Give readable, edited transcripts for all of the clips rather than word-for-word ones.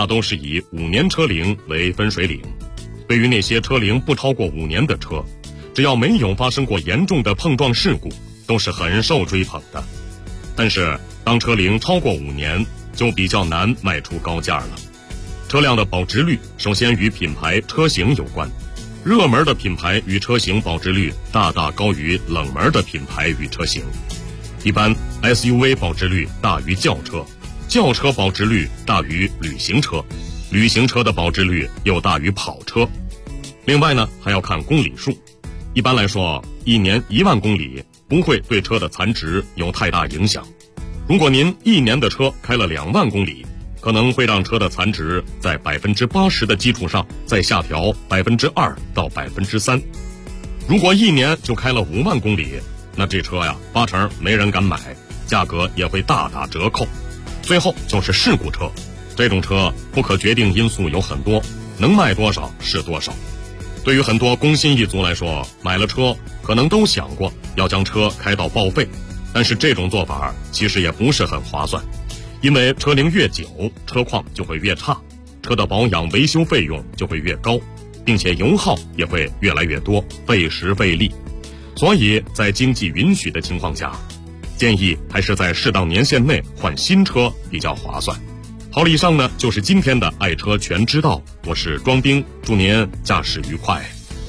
大都是以5年车龄为分水岭。对于那些车龄不超过5年的车，只要没有发生过严重的碰撞事故，都是很受追捧的。但是当车龄超过5年，就比较难卖出高价了。车辆的保值率首先与品牌车型有关，热门的品牌与车型保值率大大高于冷门的品牌与车型。一般 SUV 保值率大于轿车，轿车保值率大于旅行车，旅行车的保值率又大于跑车。另外呢，还要看公里数。一般来说，1年1万公里不会对车的残值有太大影响。如果您1年的车开了2万公里，可能会让车的残值在 80% 的基础上再下调 2% 到 3%。如果1年就开了5万公里，那这车呀8成没人敢买，价格也会大打折扣。最后就是事故车，这种车不可决定因素有很多，能卖多少是多少。对于很多工薪一族来说，买了车可能都想过要将车开到报废，但是这种做法其实也不是很划算，因为车龄越久，车况就会越差，车的保养维修费用就会越高，并且油耗也会越来越多，费时费力。所以在经济允许的情况下，建议还是在适当年限内换新车比较划算。好了，以上呢就是今天的爱车全知道，我是庄兵，祝您驾驶愉快。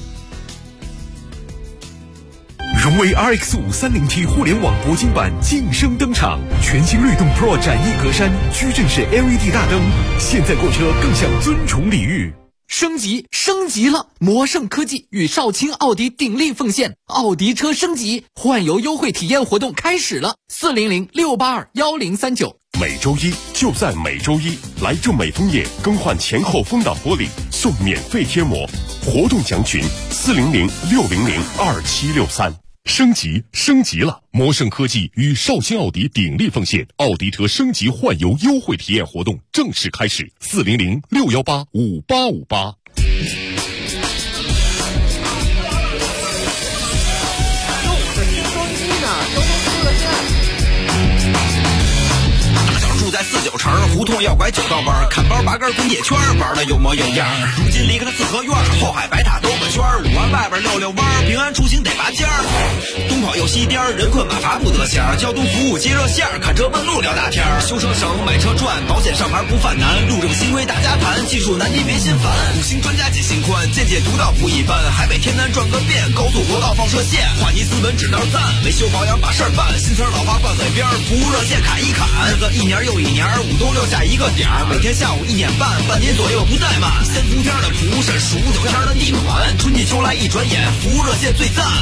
荣威 RX530T 互联网铂金版晋升登场，全新律动 Pro 展翼格栅，矩阵式 LED 大灯，现在购车更享尊崇礼遇。 升级了！魔盛科技与少卿奥迪鼎力奉献，奥迪车升级换油优惠体验活动开始了，400-682-1039。 每周一就在每周一，来正美枫叶更换前后风挡玻璃送免费贴膜，活动详询400-600-2763。升级了！魔盛科技与少卿奥迪鼎力奉献，奥迪车升级换油优惠体验活动正式开始，400-618-5858。 在49城胡同要拐9道弯，看包拔根滚铁圈，玩的有模有样。如今离开了四合院，后海白塔兜个圈，5万外边溜弯，平安出行得拔尖儿。东跑又西颠，人困马乏不得闲。交通服务接热线，看车问路聊大天。修车省，买车赚，保险上牌不犯难。路政新规大家谈，技术难题别心烦。5星专家解心宽，见解独到不一般。海北天南转个遍，高速国道放射线。华尼斯本指道赞，维修保养把事儿办。新词老话挂嘴边，服务热线砍一砍。日子一年又一年，5冬6夏一个点儿，每天下午1点半，半年左右不怠慢。先伏天的服务是数9天的地款，春季秋来一转眼，服务热线最赞。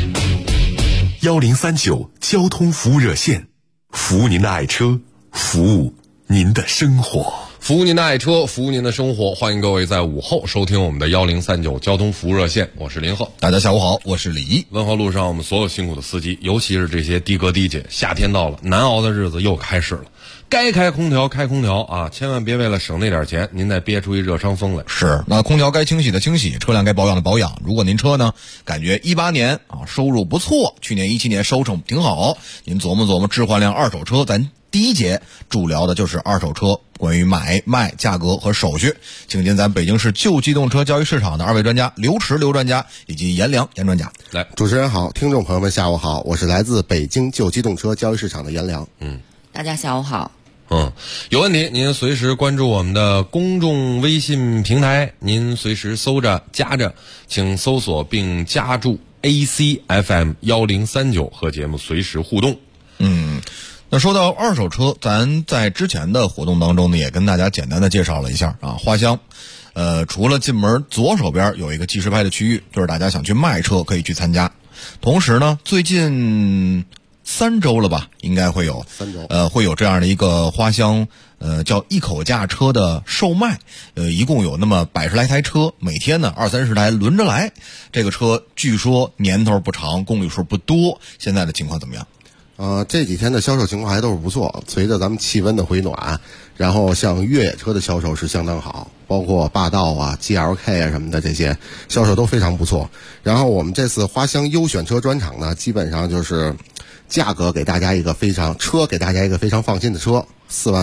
1039交通服务热线，服务您的爱车，服务您的生活。 服务您的爱车，服务您的生活，欢迎各位在午后收听我们的1039交通服务热线，我是林鹤。 大家下午好，我是李一。 温和路上我们所有辛苦的司机，尤其是这些的哥的姐，夏天到了，难熬的日子又开始了。该开空调开空调啊，千万别为了省那点钱，您再憋出一热伤风来。 是，那空调该清洗的清洗，车辆该保养的保养。如果您车呢，感觉18年啊收入不错，去年17年收成挺好，您琢磨琢磨置换辆二手车，咱第一节主聊的就是二手车关于买卖价格和手续，请进咱北京市旧机动车交易市场的2位专家刘驰刘专家以及严良严专家。 来，主持人好，听众朋友们下午好，我是来自北京旧机动车交易市场的严良。 大家下午好。 有问题您随时关注我们的公众微信平台，您随时搜着加着，请搜索并加注 ACFM 1039和节目随时互动。 那说到二手车，咱在之前的活动当中呢，也跟大家简单的介绍了一下啊，花乡除了进门左手边有一个计时拍的区域，就是大家想去卖车可以去参加。同时呢，最近3周了吧，应该会有 3周， 会有这样的一个花乡叫一口价车的售卖，一共有那么100来台车，每天呢20-30台轮着来。这个车据说年头不长，公里数不多，现在的情况怎么样？ 这几天的销售情况还都是不错，随着咱们气温的回暖，然后像越野车的销售是相当好，包括霸道啊、GLK 啊什么的，这些销售都非常不错。然后我们这次花乡优选车专场呢，基本上就是价格给大家一个非常放心的车，4万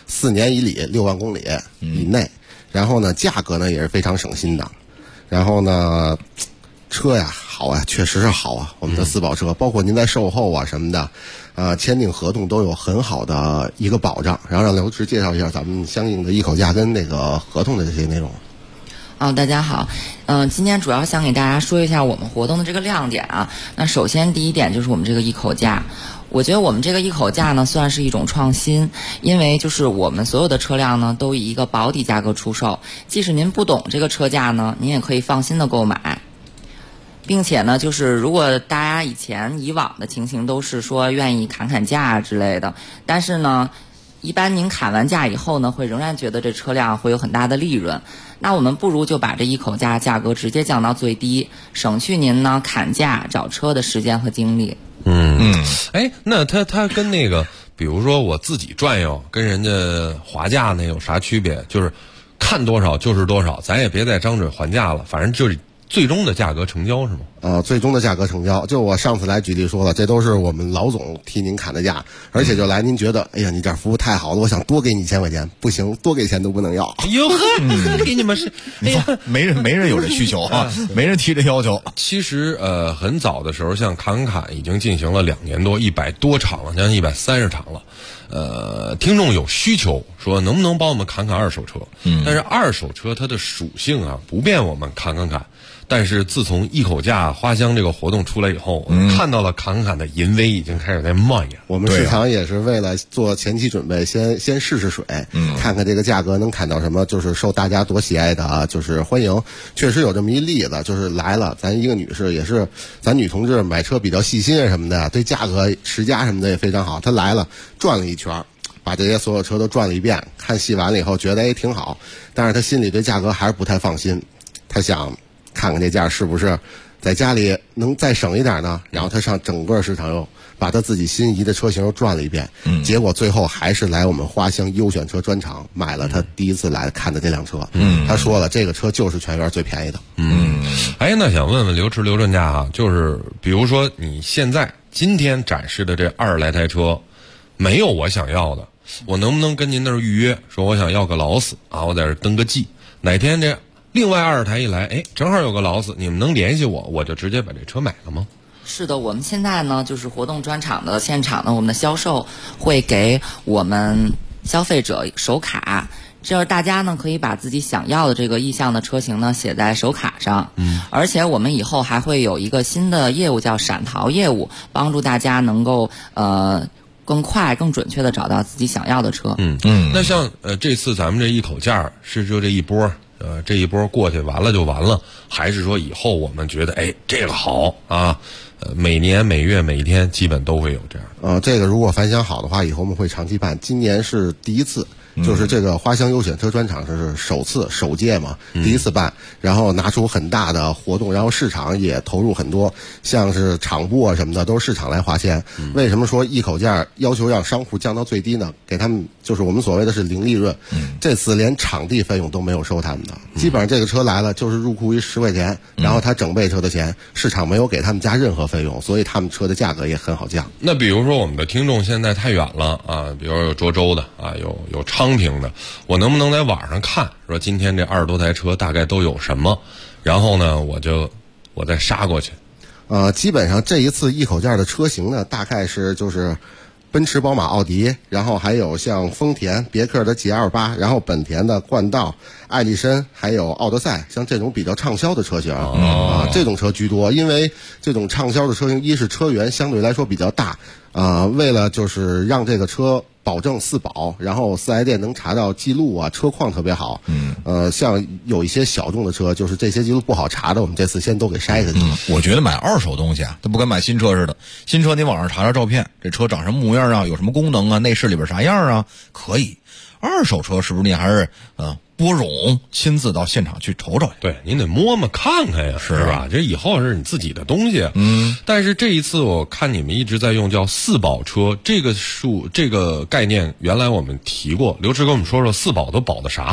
4年以里6万公里以内，然后呢价格呢也是非常省心的，然后呢车呀好啊，确实是好啊，我们的4保车包括您在售后啊什么的签订合同都有很好的一个保障。然后让刘驰介绍一下咱们相应的一口价跟那个合同的这些内容。 大家好，今天主要想给大家说一下我们活动的这个亮点啊。那首先第一点就是我们这个一口价，我觉得我们这个一口价呢算是一种创新，因为就是我们所有的车辆呢都以一个保底价格出售，即使您不懂这个车价呢，您也可以放心的购买。并且呢，就是如果大家以往的情形都是说愿意砍价之类的，但是呢，一般您砍完价以后呢，会仍然觉得这车辆会有很大的利润。那我们不如就把这一口价价格直接降到最低，省去您呢砍价找车的时间和精力。 那他跟那个，比如说我自己转悠，跟人家划价那有啥区别？就是看多少就是多少，咱也别再张嘴还价了，反正就是最终的价格成交是吗？ 最终的价格成交，就我上次来举例说了，这都是我们老总替您砍的价，而且就来您觉得，哎呀，你这服务太好了，我想多给你1000块钱，不行，多给钱都不能要。 哟呵，给你们是， 哎呀，没人有这需求啊，没人提这要求。 其实很早的时候，像侃已经进行了2年多，100多场了，将近130场了。听众有需求说能不能帮我们砍二手车？但是二手车它的属性啊不便我们砍。但是自从一口价花乡这个活动出来以后，我们看到了侃的淫威已经开始在蔓延。 我们市场也是为了做前期准备，先试试水，看看这个价格能砍到什么，就是受大家多喜爱的啊，就是欢迎。确实有这么一例子，就是来了，咱一个女士也是，咱女同志买车比较细心什么的，对价格持家什么的也非常好。她来了，转了一圈，把这些所有车都转了一遍，看细完了以后觉得挺好，但是她心里对价格还是不太放心，她想看看这价是不是在家里能再省一点呢？然后他上整个市场又把他自己心仪的车型又转了一遍，结果最后还是来我们花乡优选车专场买了他第一次来看的这辆车。他说了，这个车就是全院最便宜的。 那想问问刘专家啊，就是比如说你现在今天展示的这20来台车，没有我想要的，我能不能跟您那儿预约，说我想要个劳斯啊，我在这登个记，哪天这另外20台一来，正好有个劳斯，你们能联系我，我就直接把这车买了吗？ 是的，我们现在呢，就是活动专场的现场呢，我们的销售会给我们消费者手卡，这样大家呢可以把自己想要的这个意向的车型呢写在手卡上。而且我们以后还会有一个新的业务叫闪淘业务，帮助大家能够更快更准确的找到自己想要的车。 那像这次咱们这一口价是就这一波，这一波过去完了就完了，还是说以后我们觉得这个好啊，每年每月每天基本都会有这样。 这个如果反响好的话，以后我们会长期办，今年是第一次。就是这个花乡优选车专场是首届嘛，第一次办，然后拿出很大的活动，然后市场也投入很多，像是场部啊什么的都是市场来花钱。为什么说一口价要求让商户降到最低呢？给他们就是我们所谓的是零利润。这次连场地费用都没有收他们的，基本上这个车来了就是入库于10块钱，然后他整备车的钱，市场没有给他们加任何费用，所以他们车的价格也很好降。 那比如说我们的听众现在太远了啊，比如说有涿州的啊，有昌平的，我能不能在网上看说今天这20多台车大概都有什么，然后呢我再杀过去？ 基本上这一次一口价的车型呢，大概是就是奔驰、宝马、奥迪，然后还有像丰田、别克的 GL8，然后本田的冠道、艾力绅，还有奥德赛，像这种比较畅销的车型这种车居多。因为这种畅销的车型，一是车源相对来说比较大，为了就是让这个车保证4保，然后4S店能查到记录啊，车况特别好。像有一些小众的车，就是这些记录不好查的，我们这次先都给筛下去。 我觉得买二手东西啊，它不跟买新车似的。新车你网上查查照片，这车长什么模样啊，有什么功能啊，内饰里边啥样啊，可以。二手车是不是你还是拨冗亲自到现场去瞅瞅呀？ 对，您得摸摸看看呀，是吧？这以后是你自己的东西。但是这一次我看你们一直在用叫4保车，这个概念原来我们提过，刘驰跟我们说4保都保的啥？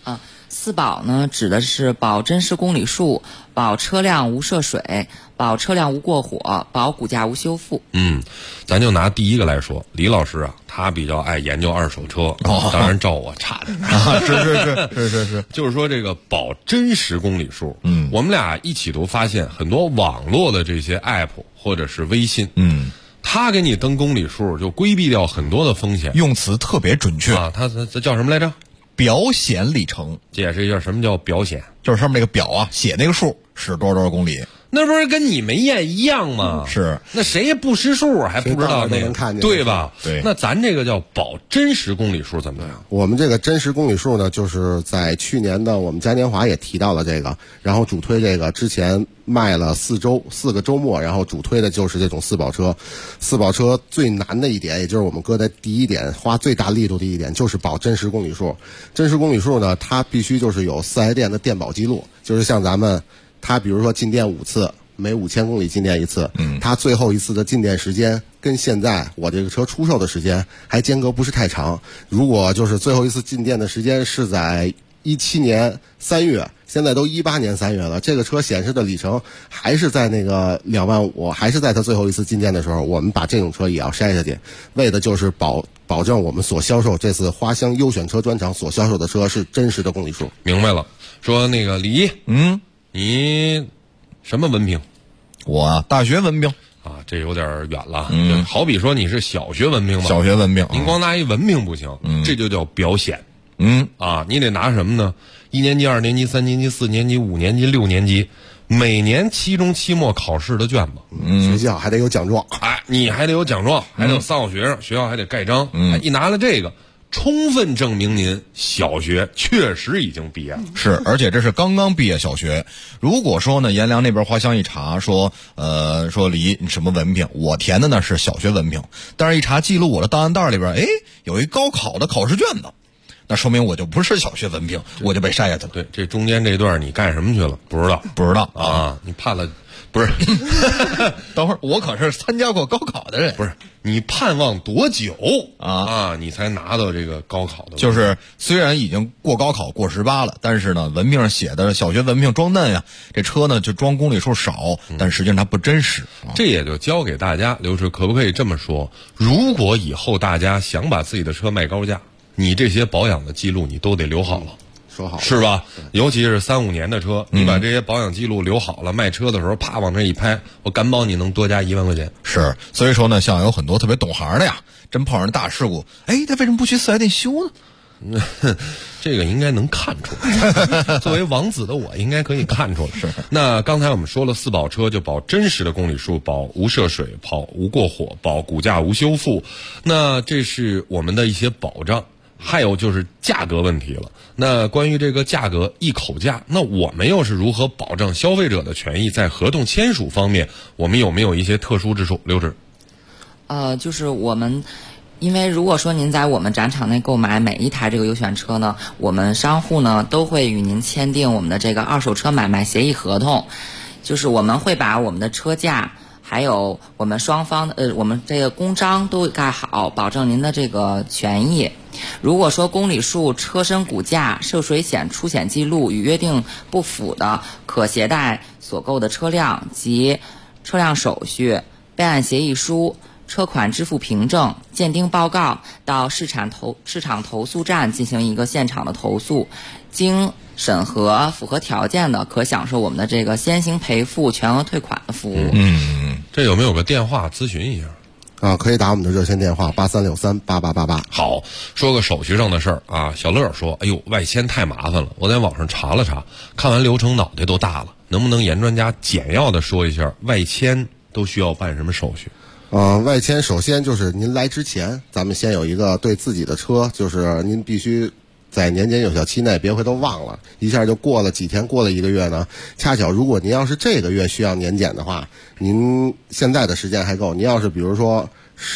四保呢，指的是保真实公里数、保车辆无涉水、保车辆无过火、保骨架无修复。 咱就拿第一个来说，李老师啊，他比较爱研究二手车，当然照我差点是， 就是说这个保真实公里数，我们俩一起都发现很多网络的这些 app 或者是微信，他给你登公里数就规避掉很多的风险， 用词特别准确啊。他叫什么来着？ 表显里程。 解释一下什么叫表显？ 就是上面那个表啊，写那个数是多少公里。 那不是跟你没验一样吗？ 是， 那谁也不识数还不知道那个，对吧？ 对。 那咱这个叫保真实公里数怎么样？ 我们这个真实公里数呢，就是在去年的我们嘉年华也提到了这个，然后主推这个之前卖了4个周末，然后主推的就是这种四保车。四保车最难的一点，也就是我们搁在第一点花最大力度的一点，就是保真实公里数。真实公里数呢，它必须就是有4S店的电保记录，就是像咱们。他比如说进店5次，每5000公里进店1次，他最后一次的进店时间跟现在我这个车出售的时间还间隔不是太长。如果就是最后一次进店的时间是在17年3月，现在都18年3月了，这个车显示的里程还是在那个2万5，还是在他最后一次进店的时候，我们把这种车也要筛下去，为的就是保证我们所销售这次花乡优选车专场所销售的车是真实的公里数。 明白了。说那个李一，你什么文凭？ 我大学文凭啊，这有点远了。好比说你是小学文凭吧？ 小学文凭， 您光拿一文凭不行，这就叫表显。你得拿什么呢？1年级、2年级、3年级、4年级、5年级、6年级，每年期中、期末考试的卷子。 学校还得有奖状， 你还得有奖状，还得有3好学生，学校还得盖章。一拿了这个。充分证明您小学确实已经毕业了。 是，而且这是刚刚毕业小学。如果说呢，阎良那边花乡一查说李你什么文凭？我填的呢是小学文凭，但是一查记录我的档案袋里边，有一高考的考试卷子，那说明我就不是小学文凭，我就被筛下去了。 对，这中间这段你干什么去了？不知道啊，你判了。不是， 等会儿我可是参加过高考的人。 不是，你盼望多久你才拿到这个高考的？ 就是虽然已经过高考过18了，但是呢，文凭上写的小学文凭装嫩呀，这车呢就装公里数少，但实际上它不真实。 这也就教给大家，刘师可不可以这么说？如果以后大家想把自己的车卖高价，你这些保养的记录你都得留好了。 说好了是吧？尤其是3、5年的车，你把这些保养记录留好了，卖车的时候啪往这一拍，我敢保你能多加1万块钱。 是，所以说呢，像有很多特别懂行的呀，真碰上大事故，他为什么不去4S店修呢？ 这个应该能看出来。作为王子的我，应该可以看出来。是。那刚才我们说了4保车，就保真实的公里数，保无涉水，保无过火，保骨架无修复。那这是我们的一些保障。还有就是价格问题了。那关于这个价格一口价，那我们又是如何保障消费者的权益？在合同签署方面，我们有没有一些特殊之处？刘志， 就是我们，因为如果说您在我们展场内购买每一台这个优选车呢，我们商户呢都会与您签订我们的这个二手车买卖协议合同，就是我们会把我们的车价。还有我们双方的我们这个公章都盖好，保证您的这个权益。如果说公里数、车身骨架、涉水险出险记录与约定不符的，可携带所购的车辆及车辆手续、备案协议书、车款支付凭证、鉴定报告，到市场投诉站进行一个现场的投诉，经审核符合条件的，可享受我们的这个先行赔付、全额退款的服务。 这有没有个电话咨询一下？ 可以打我们的热线电话83638888。 好，说个手续上的事儿啊。小乐说：“哎呦，外签太麻烦了，我在网上查了查，看完流程脑袋都大了。能不能严专家简要的说一下，外签都需要办什么手续？” 外签首先就是您来之前，咱们先有一个对自己的车，就是您必须在年检有效期内，别回头忘了，一下就过了几天，过了1个月呢。恰巧如果您要是这个月需要年检的话，您现在的时间还够。您要是比如说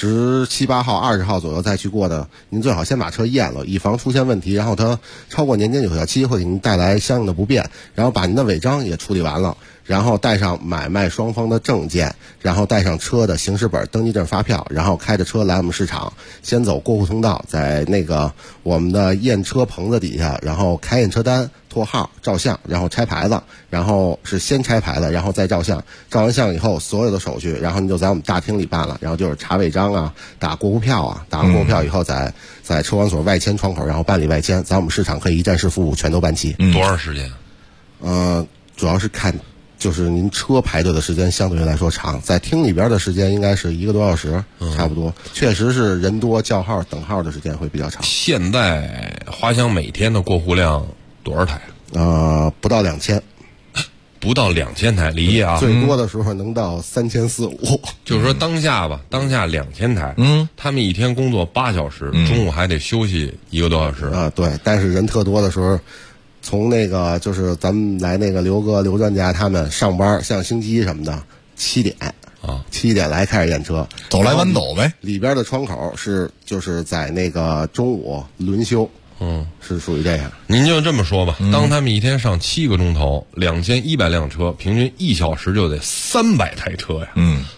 17、18号、20号左右再去过的，您最好先把车验了，以防出现问题，然后它超过年检有效期会给您带来相应的不便。然后把您的违章也处理完了， 然后带上买卖双方的证件，然后带上车的行驶本、登记证、发票，然后开着车来我们市场，先走过户通道，在那个我们的验车棚子底下，然后开验车单、拓号、照相，然后拆牌子，然后是先拆牌子，然后再照相，照完相以后所有的手续，然后你就在我们大厅里办了，然后就是查违章啊、打过户票啊，打完过户票以后在车管所外签窗口，然后办理外签，在我们市场可以一站式服务全都办齐。 多长时间？ 主要是看就是您车排队的时间相对于来说长，在厅里边的时间应该是1个多小时，差不多。确实是人多叫号等号的时间会比较长。 现在花乡每天的过户量多少台？ 不到2000。 不到2000台，李毅啊， 最多的时候能到3400-3500。 就是说当下吧，当下2000台，他们一天工作8小时，中午还得休息1个多小时啊。对，但是人特多的时候。从那个就是咱们来那个刘专家他们上班，像星期一什么的，7点啊，7点来开始验车， 走来晚走呗。 里边的窗口就是在那个中午轮休，是属于这样。 您就这么说吧，当他们一天上7个钟头，2100辆车，平均1小时就得300台车呀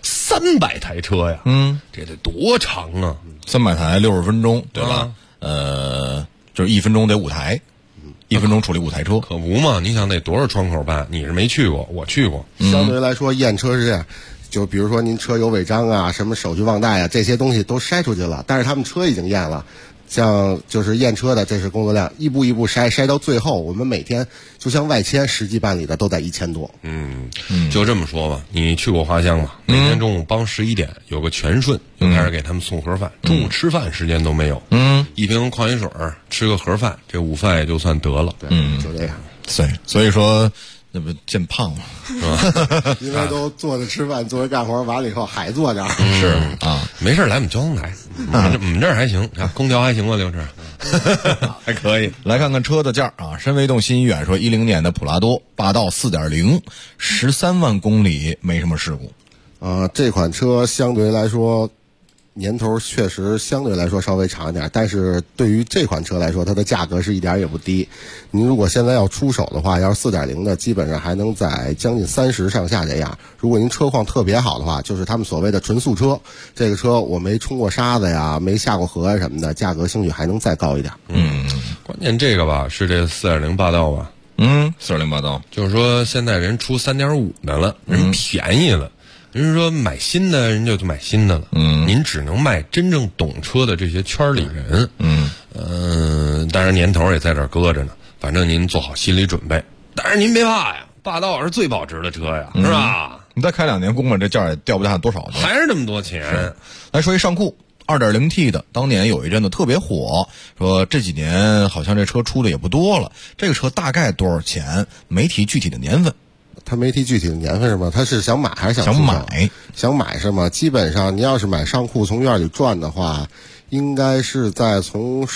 ，300台车呀，这得多长啊 ？300台60分钟，对吧？就是1分钟得5台。1分钟处理5台车， 可不嘛？你想得多少窗口办？你是没去过，我去过。 相对来说，验车是这样，就比如说您车有违章啊，什么手续忘带啊，这些东西都筛出去了，但是他们车已经验了。像就是验车的，这是工作量，一步一步筛到最后，我们每天就像外签实际办理的都在1000多。 就这么说吧，你去过花乡吗？每天中午帮11点有个全顺，就开始给他们送盒饭，中午吃饭时间都没有。一瓶矿泉水，吃个盒饭，这午饭也就算得了。 对，就这样。 对，所以说。那不见胖嘛，是吧？因为都坐着吃饭，坐着干活，完了以后还坐着。 是啊， 没事来我们交通台，我们这儿还行，空调还行吧，刘志，还可以。 来看看车的价啊，深维动新一远说，10年的普拉多霸道4.0，13万公里没什么事故。 这款车相对来说。年头确实相对来说稍微长一点，但是对于这款车来说，它的价格是一点也不低。您如果现在要出手的话，要是4.0的，基本上还能在将近30上下这样。如果您车况特别好的话，就是他们所谓的纯素车，这个车我没冲过沙子呀，没下过河呀什么的，价格兴许还能再高一点。 关键这个吧是这4.0霸道吧 ，4.0霸道， 就是说现在人出3.5的了，人便宜了。人说买新的人就买新的了，您只能卖真正懂车的这些圈里人，当然年头也在这儿搁着呢，反正您做好心理准备。但是您别怕呀，霸道是最保值的车呀，是吧？ 你再开2年，估摸这价也掉不下多少去， 还是这么多钱。 来说一上库2.0T 的，当年有一阵子特别火，说这几年好像这车出的也不多了。这个车大概多少钱？没提具体的年份。 他没提具体的年份是吗？他是想买还是想买？ 想买是吗？基本上你要是买上库从院里转的话，应该是在从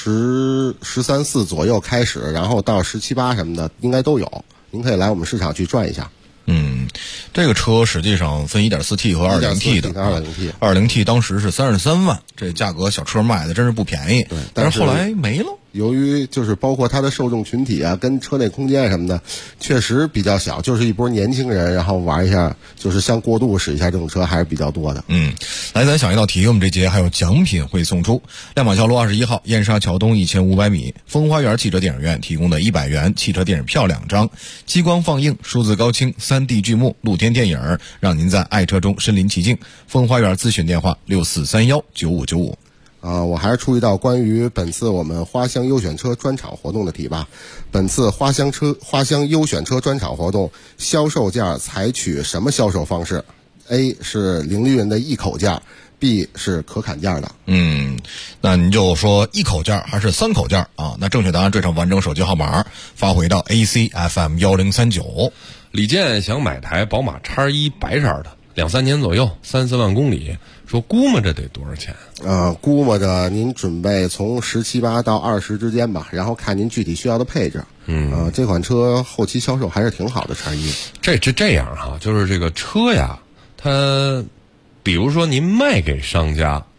13、14左右开始，然后到17、18什么的应该都有。您可以来我们市场去转一下。 这个车实际上分 1.4T 和 2.0T 的。2.0T 当时是33万，这价格小车卖的真是不便宜。 对， 但是后来没了。 由于就是包括它的受众群体啊，跟车内空间什么的，确实比较小，就是一波年轻人，然后玩一下，就是像过渡使一下这种车还是比较多的。 来，咱想一道题，我们这节还有奖品会送出。亮马桥路21号燕莎桥东1500米风花园汽车电影院提供的100元汽车电影票2张，激光放映、数字高清、3D 剧目、露天电影，让您在爱车中身临其境。风花园咨询电话64319595。 我还是出一道关于本次我们花乡优选车专场活动的题吧。本次花乡优选车专场活动销售价采取什么销售方式 ？A 是零利润的一口价 ，B 是可砍价的。 那您就说一口价还是3口价啊？那正确答案缀上完整手机号码发回到 ACFM 1039。 李健想买台宝马 X1 白色的，2、3年左右，3、4万公里。说估摸着得多少钱？ 估摸着您准备从17、8到20之间吧，然后看您具体需要的配置。这款车后期销售还是挺好的。X1 这样哈，就是这个车呀，它比如说您卖给商家，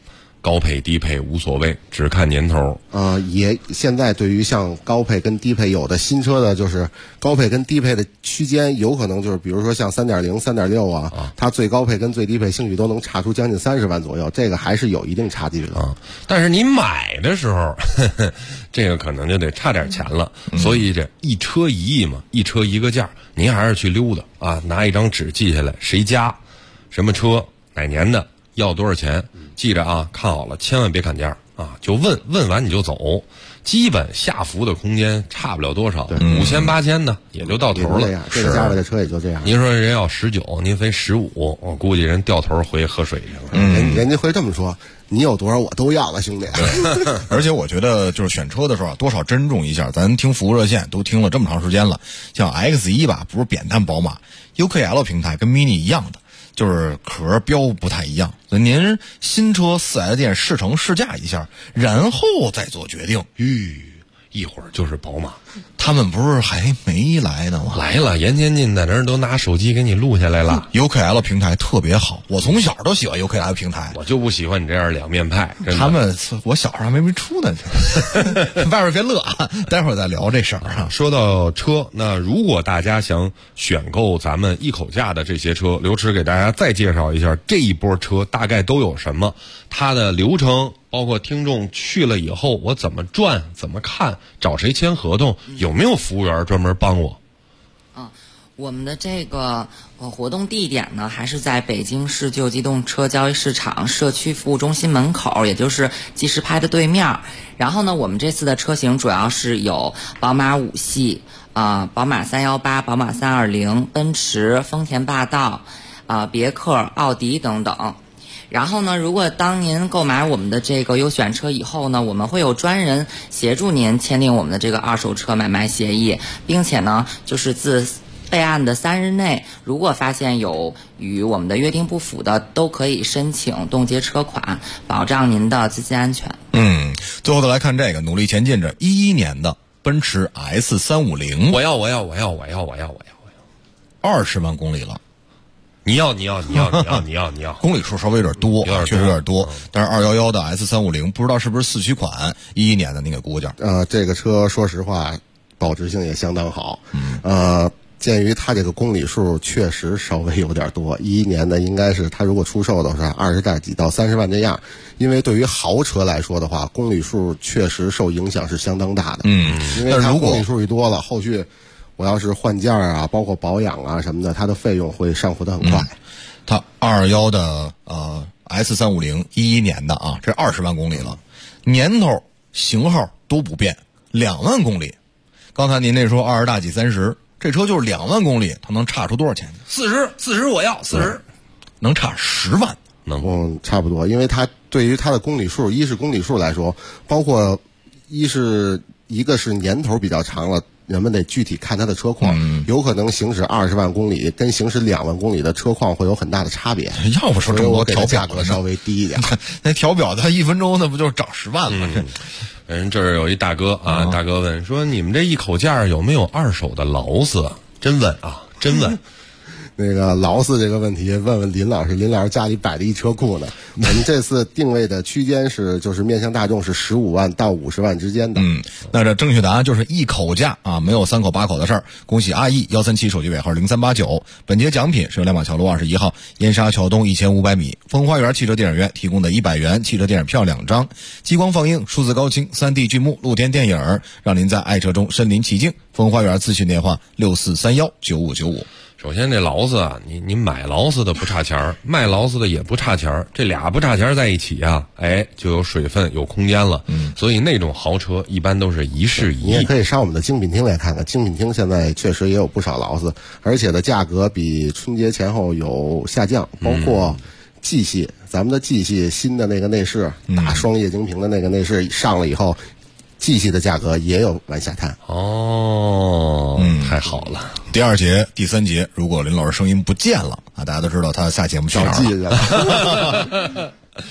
高配低配无所谓，只看年头。 也现在对于像高配跟低配，有的新车的就是高配跟低配的区间，有可能就是比如说像 3.0、3.6 啊，它最高配跟最低配兴许都能差出将近30万左右，这个还是有一定差距的啊。但是你买的时候，这个可能就得差点钱了。所以这一车一亿嘛，一车一个价，您还是去溜达啊，拿一张纸记下来，谁家，什么车，哪年的，要多少钱，记着啊，看好了，千万别砍价啊，就问完你就走，基本下浮的空间差不了多少，5000、8000的也就到头了。 这个价位的车也就这样。 您说人要19，您非15，我估计人掉头回喝水去了。 人家会这么说，你有多少我都要了，兄弟。 而且我觉得就是选车的时候多少珍重一下，咱听服务热线都听了这么长时间了，像 X1 吧，不是扁担宝马 ，UKL 平台跟 Mini 一样的。就是壳标不太一样，所以您新车4S店试乘试驾一下，然后再做决定。 一会儿就是宝马， 他们不是还没来呢吗？ 来了，严先进在那儿都拿手机给你录下来了。 UKL 平台特别好，我从小都喜欢 UKL 平台。 我就不喜欢你这样两面派。 他们我小时候还没出呢，外边别乐啊，待会儿再聊这事儿啊。 说到车，那如果大家想选购咱们一口价的这些车，刘驰给大家再介绍一下这一波车大概都有什么，它的流程。包括听众去了以后，我怎么转，怎么看，找谁签合同，有没有服务员专门帮我？ 我们的这个活动地点呢，还是在北京市旧机动车交易市场社区服务中心门口，也就是即时拍的对面。然后呢，我们这次的车型主要是有宝马5系宝马318、宝马320、奔驰、丰田霸道别克、奥迪等等。然后呢，如果当您购买我们的这个优选车以后呢，我们会有专人协助您签订我们的这个二手车买卖协议，并且呢，就是自备案的3日内，如果发现有与我们的约定不符的，都可以申请冻结车款，保障您的资金安全。 最后再来看这个，努力前进着11年的奔驰 S350， 我要 ，20万公里了。 你要， 公里数稍微有点多，确实有点多。但是211的 S350不知道是不是4驱款，11年的，您给估价？ 这个车说实话，保值性也相当好。鉴于它这个公里数确实稍微有点多，11年的应该是它如果出售的是20代几到30万这样。因为对于豪车来说的话，公里数确实受影响是相当大的。因为它公里数一多了，后续。我要是换件啊，包括保养啊什么的，它的费用会上浮得很快。 它211的S350 11年的啊，这20万公里了，年头型号都不变，2万公里。刚才您那说20大几30，这车就是2万公里，它能差出多少钱 ？40我要40， 能差10万， 差不多。因为它对于它的公里数，一是公里数来说，包括一个是年头比较长了。人们得具体看它的车况，有可能行驶20万公里跟行驶2万公里的车况会有很大的差别。 要不说这么多调价格稍微低一点， 那调表它1分钟那不就是涨10万吗？ 人这儿有一大哥啊，大哥问说：“你们这一口价有没有二手的劳斯？”真问啊，真问。 那个劳斯这个问题，问问林老师，林老师家里摆着一车库呢。我们这次定位的区间就是面向大众是15万到50万之间的。 那这正确答案就是一口价啊，没有3口8口的事儿。恭喜阿义137手机尾号0389。本节奖品是由亮马桥路21号燕莎桥东1500米风花园汽车电影院提供的100元汽车电影票2张，激光放映、数字高清、3D 剧目、露天电影，让您在爱车中身临其境。风花园咨询电话64319595。 首先这劳斯啊，你买劳斯的不差钱儿，卖劳斯的也不差钱儿，这俩不差钱儿在一起啊，就有水分有空间了。所以那种豪车一般都是一式一。 你也可以上我们的精品厅来看看，精品厅现在确实也有不少劳斯，而且的价格比春节前后有下降，包括G系，咱们的 G系新的那个内饰，大双液晶屏的那个内饰上了以后。G系的价格也有往下探太好了。 第2节、第3节，如果林老师声音不见了啊，大家都知道他下节目去哪儿了。 好。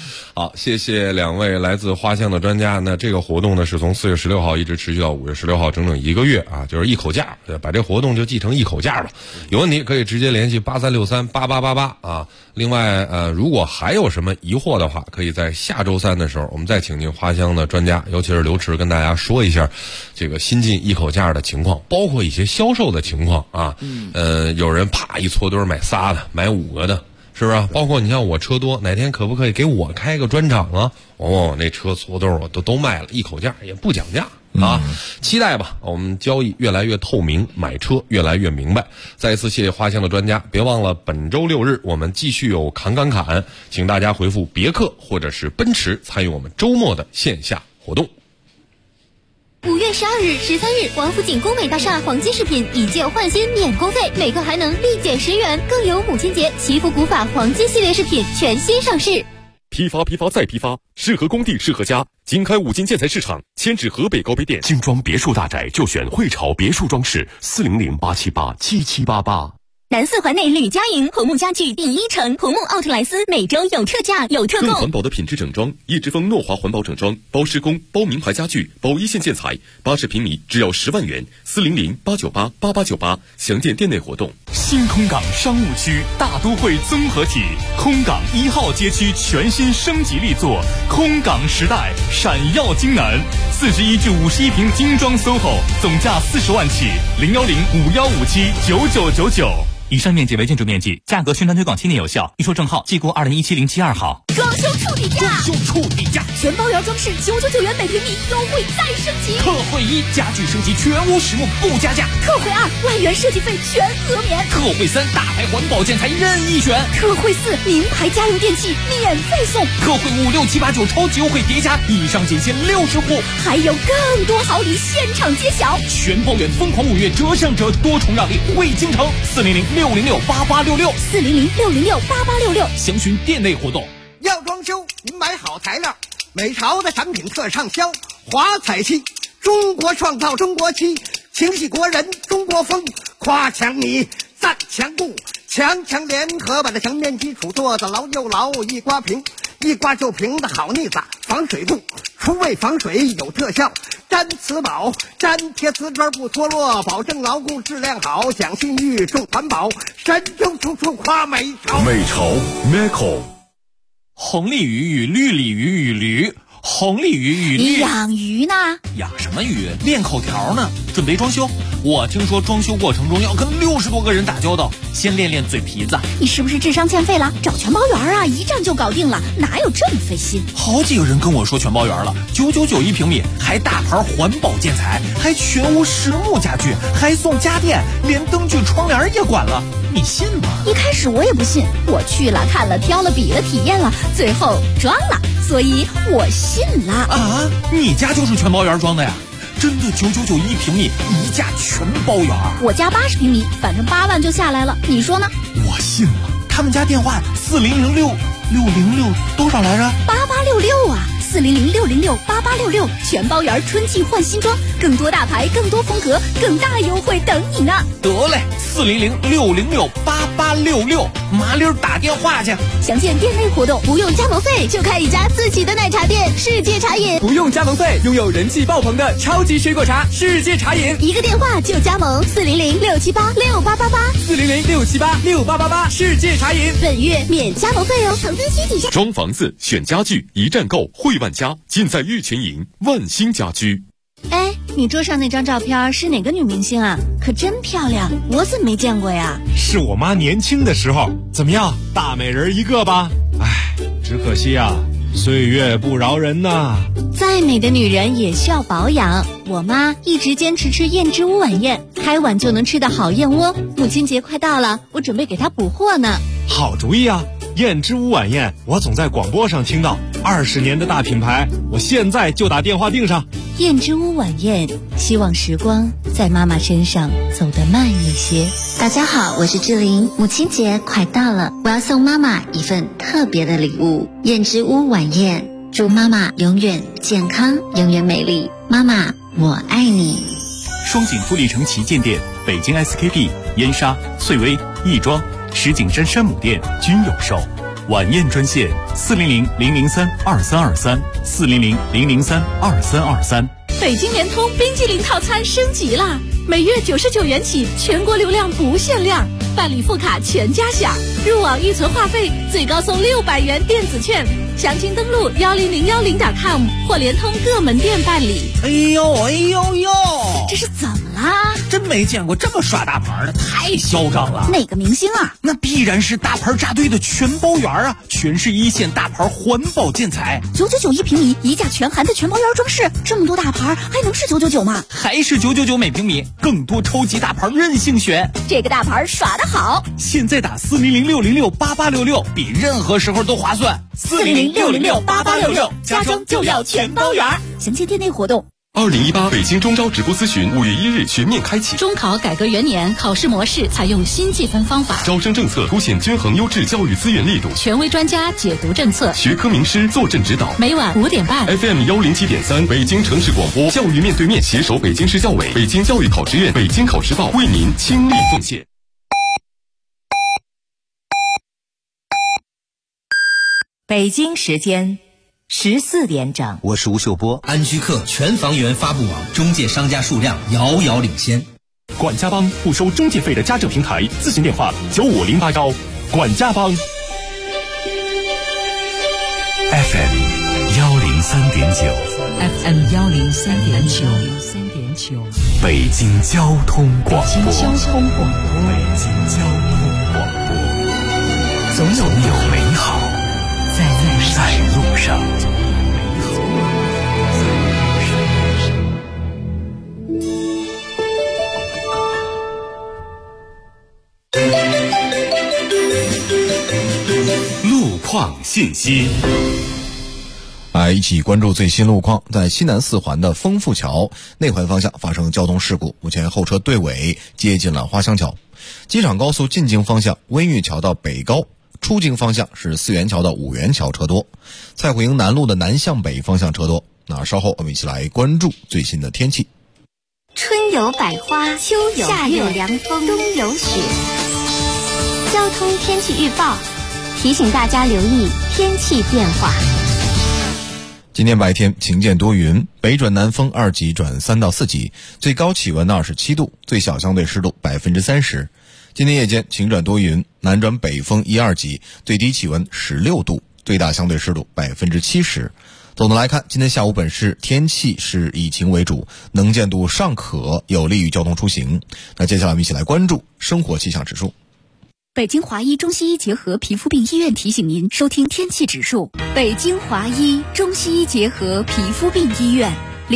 好，谢谢2位来自花乡的专家。那这个活动呢，是从4月16号一直持续到5月16号，整整1个月啊，就是一口价，把这活动就记成一口价吧。有问题可以直接联系83638888啊。另外如果还有什么疑惑的话，可以在下周3的时候，我们再请进花乡的专家，尤其是刘驰，跟大家说一下这个新进一口价的情况，包括一些销售的情况啊。有人啪一撮堆买仨的，买5个的。是不是？包括你像我车多，哪天可不可以给我开个专场啊？那车搓兜我都卖了，一口价也不讲价啊！期待吧，我们交易越来越透明，买车越来越明白。再一次谢谢花乡的专家，别忘了本周6日我们继续有侃，请大家回复别克或者是奔驰参与我们周末的线下活动。 5月12日、13日，王府井工美大厦黄金饰品以旧换新免工费，每个还能立减10元，更有母亲节祈福古法黄金系列饰品全新上市。 批发再批发，适合工地适合家。经开5金建材市场，迁至河北高碑店。 精装别墅大宅就选汇潮别墅装饰，400-878-7788。 南4环内吕家营红木家具第1城，红木奥特莱斯每周有特价有特供。 更环保的品质整装，叶之峰诺华环保整装，包施工，包名牌家具，包1线建材，80平米只要10万元，400-898-8898，详见店内活动。 新空港商务区大都会综合体，空港1号街区全新升级力作，空港时代闪耀京南，41至51平精装 SOHO， 总价40万起，010-5157-9999。以上面积为建筑面积，价格宣传推广7年有效，预售证号即购2017-072号。 装修触底价， 装修触底价， 全包圆装饰999元每平米，优惠再升级。 特惠1，家具升级全屋实木不加价。 特惠2，万元设计费全额免。 特惠3，大牌环保建材任意选。 特惠4，名牌家用电器免费送。 特惠5、6、7、8、9超级优惠叠加，以上仅限60户， 还有更多好礼现场揭晓。 全包圆疯狂5月折上折，多重让利惠京城，400-606-8866，400-606-8866，详询店内活动。 要装修，您买好材料，美潮的产品特畅销。华彩漆，中国创造中国漆，情系国人中国风，夸墙你赞墙固，强联合把这墙面基础做得牢又牢，一刮平，一刮就平的好腻子，防水固，除味防水有特效，粘瓷宝，粘贴瓷砖不脱落，保证牢固质量好，讲信誉重环保，神州处处夸美潮。 美潮 Meco。红鲤鱼与绿鲤鱼与驴，红鲤鱼与绿。 你养鱼呢？ 养什么鱼？练口条呢。准备装修，我听说装修过程中要跟60多个人打交道，先练嘴皮子。 你是不是智商欠费了？找全包圆啊，一站就搞定了，哪有这么费心？ 好几个人跟我说全包圆了，999平米，还大牌环保建材，还全屋实木家具，还送家电，连灯具窗帘也管了，你信吗？ 一开始我也不信，我去了看了挑了比了体验了，最后装了，所以我信了。 啊，你家就是全包圆装的呀？真的999平米，一价全包圆。 我家80平米，反正8万就下来了，你说呢？ 我信了。他们家电话40066多少来着 ？8866啊，400-606-8866，全包圆春季换新装，更多大牌，更多风格，更大优惠等你呢。 得嘞，400-606-8866，麻溜打电话去。 详见店内活动，不用加盟费就开一家自己的奶茶店，世界茶饮。 不用加盟费，拥有人气爆棚的超级水果茶，世界茶饮。 一个电话就加盟，400-678-6888，400-678-6888， 世界茶饮。 本月免加盟费哦，成分需体现。 装房子选家具，一站购汇万家，尽在玉泉营万兴家居。 哎，你桌上那张照片是哪个女明星啊？可真漂亮，我怎么没见过呀？ 是我妈年轻的时候。怎么样，大美人一个吧？哎，只可惜啊，岁月不饶人呐。 再美的女人也需要保养，我妈一直坚持吃燕之屋晚宴，开碗就能吃的好燕窝。母亲节快到了，我准备给她补货呢。 好主意啊！燕之屋晚宴，我总在广播上听到，20年的大品牌，我现在就打电话订上。 燕之屋晚宴，希望时光在妈妈身上走得慢一些。大家好，我是志玲，母亲节快到了，我要送妈妈一份特别的礼物——燕之屋晚宴，祝妈妈永远健康，永远美丽。妈妈，我爱你。 双井富力城旗舰店、北京 SKP、燕莎、翠微、亦庄、石景山山姆店均有售。 晚宴专线400-003-2323，400-003-2323。 北京联通冰激凌套餐升级啦！每月99元起，全国流量不限量，办理副卡全家享，入网预存话费最高送600元电子券。详情登录1010.com 或联通各门店办理。 哎呦， 这是怎么啦？ 真没见过这么耍大牌的，太嚣张了！ 哪个明星啊？ 那必然是大牌扎堆的全包园啊！全是一线大牌环保建材 ，999一平米，一价全含的全包园装饰，这么多大牌还能是999吗？ 还是999每平米，更多超级大牌任性选。 这个大牌耍得好！ 现在打400-606-8866，比任何时候都划算。 400-606-8866，家装就要全包园。详见店内活动。 2018北京中招直播咨询5月1日全面开启。 中考改革元年，考试模式采用新计分方法， 招生政策凸显均衡优质教育资源力度， 权威专家解读政策， 学科名师坐镇指导。 每晚5点半 FM 107.3，北京城市广播教育面对面携手北京市教委、北京教育考试院、北京考试报为您倾力奉献。 北京时间14点整， 我是吴秀波。安居客全房源发布网中介商家数量遥遥领先。 管家帮不收中介费的家政平台，咨询电话95081。管家帮 FM 103.9， 北京交通广播， 北京交通广播， 总有美好在路上。 路况信息。 一起关注最新路况。在西南四环的丰富桥内环方向发生交通事故，目前后车队尾接近了花乡桥。机场高速进京方向温榆桥到北高，出京方向是四元桥到五元桥车多。蔡虎营南路的南向北方向车多。那稍后我们一起来关注最新的天气。 春有百花，秋有夏有凉风，冬有雪。交通天气预报提醒大家留意天气变化。 今天白天晴间多云，北转南风2级转3到4级，最高气温27度，最小相对湿度30%。今天夜间晴转多云，南转北风1、2级，最低气温16度，最大相对湿度70%。总的来看，今天下午本市天气是以晴为主，能见度尚可，有利于交通出行。那接下来我们一起来关注生活气象指数。 北京华医中西医结合皮肤病医院提醒您收听天气指数。北京华医中西医结合皮肤病医院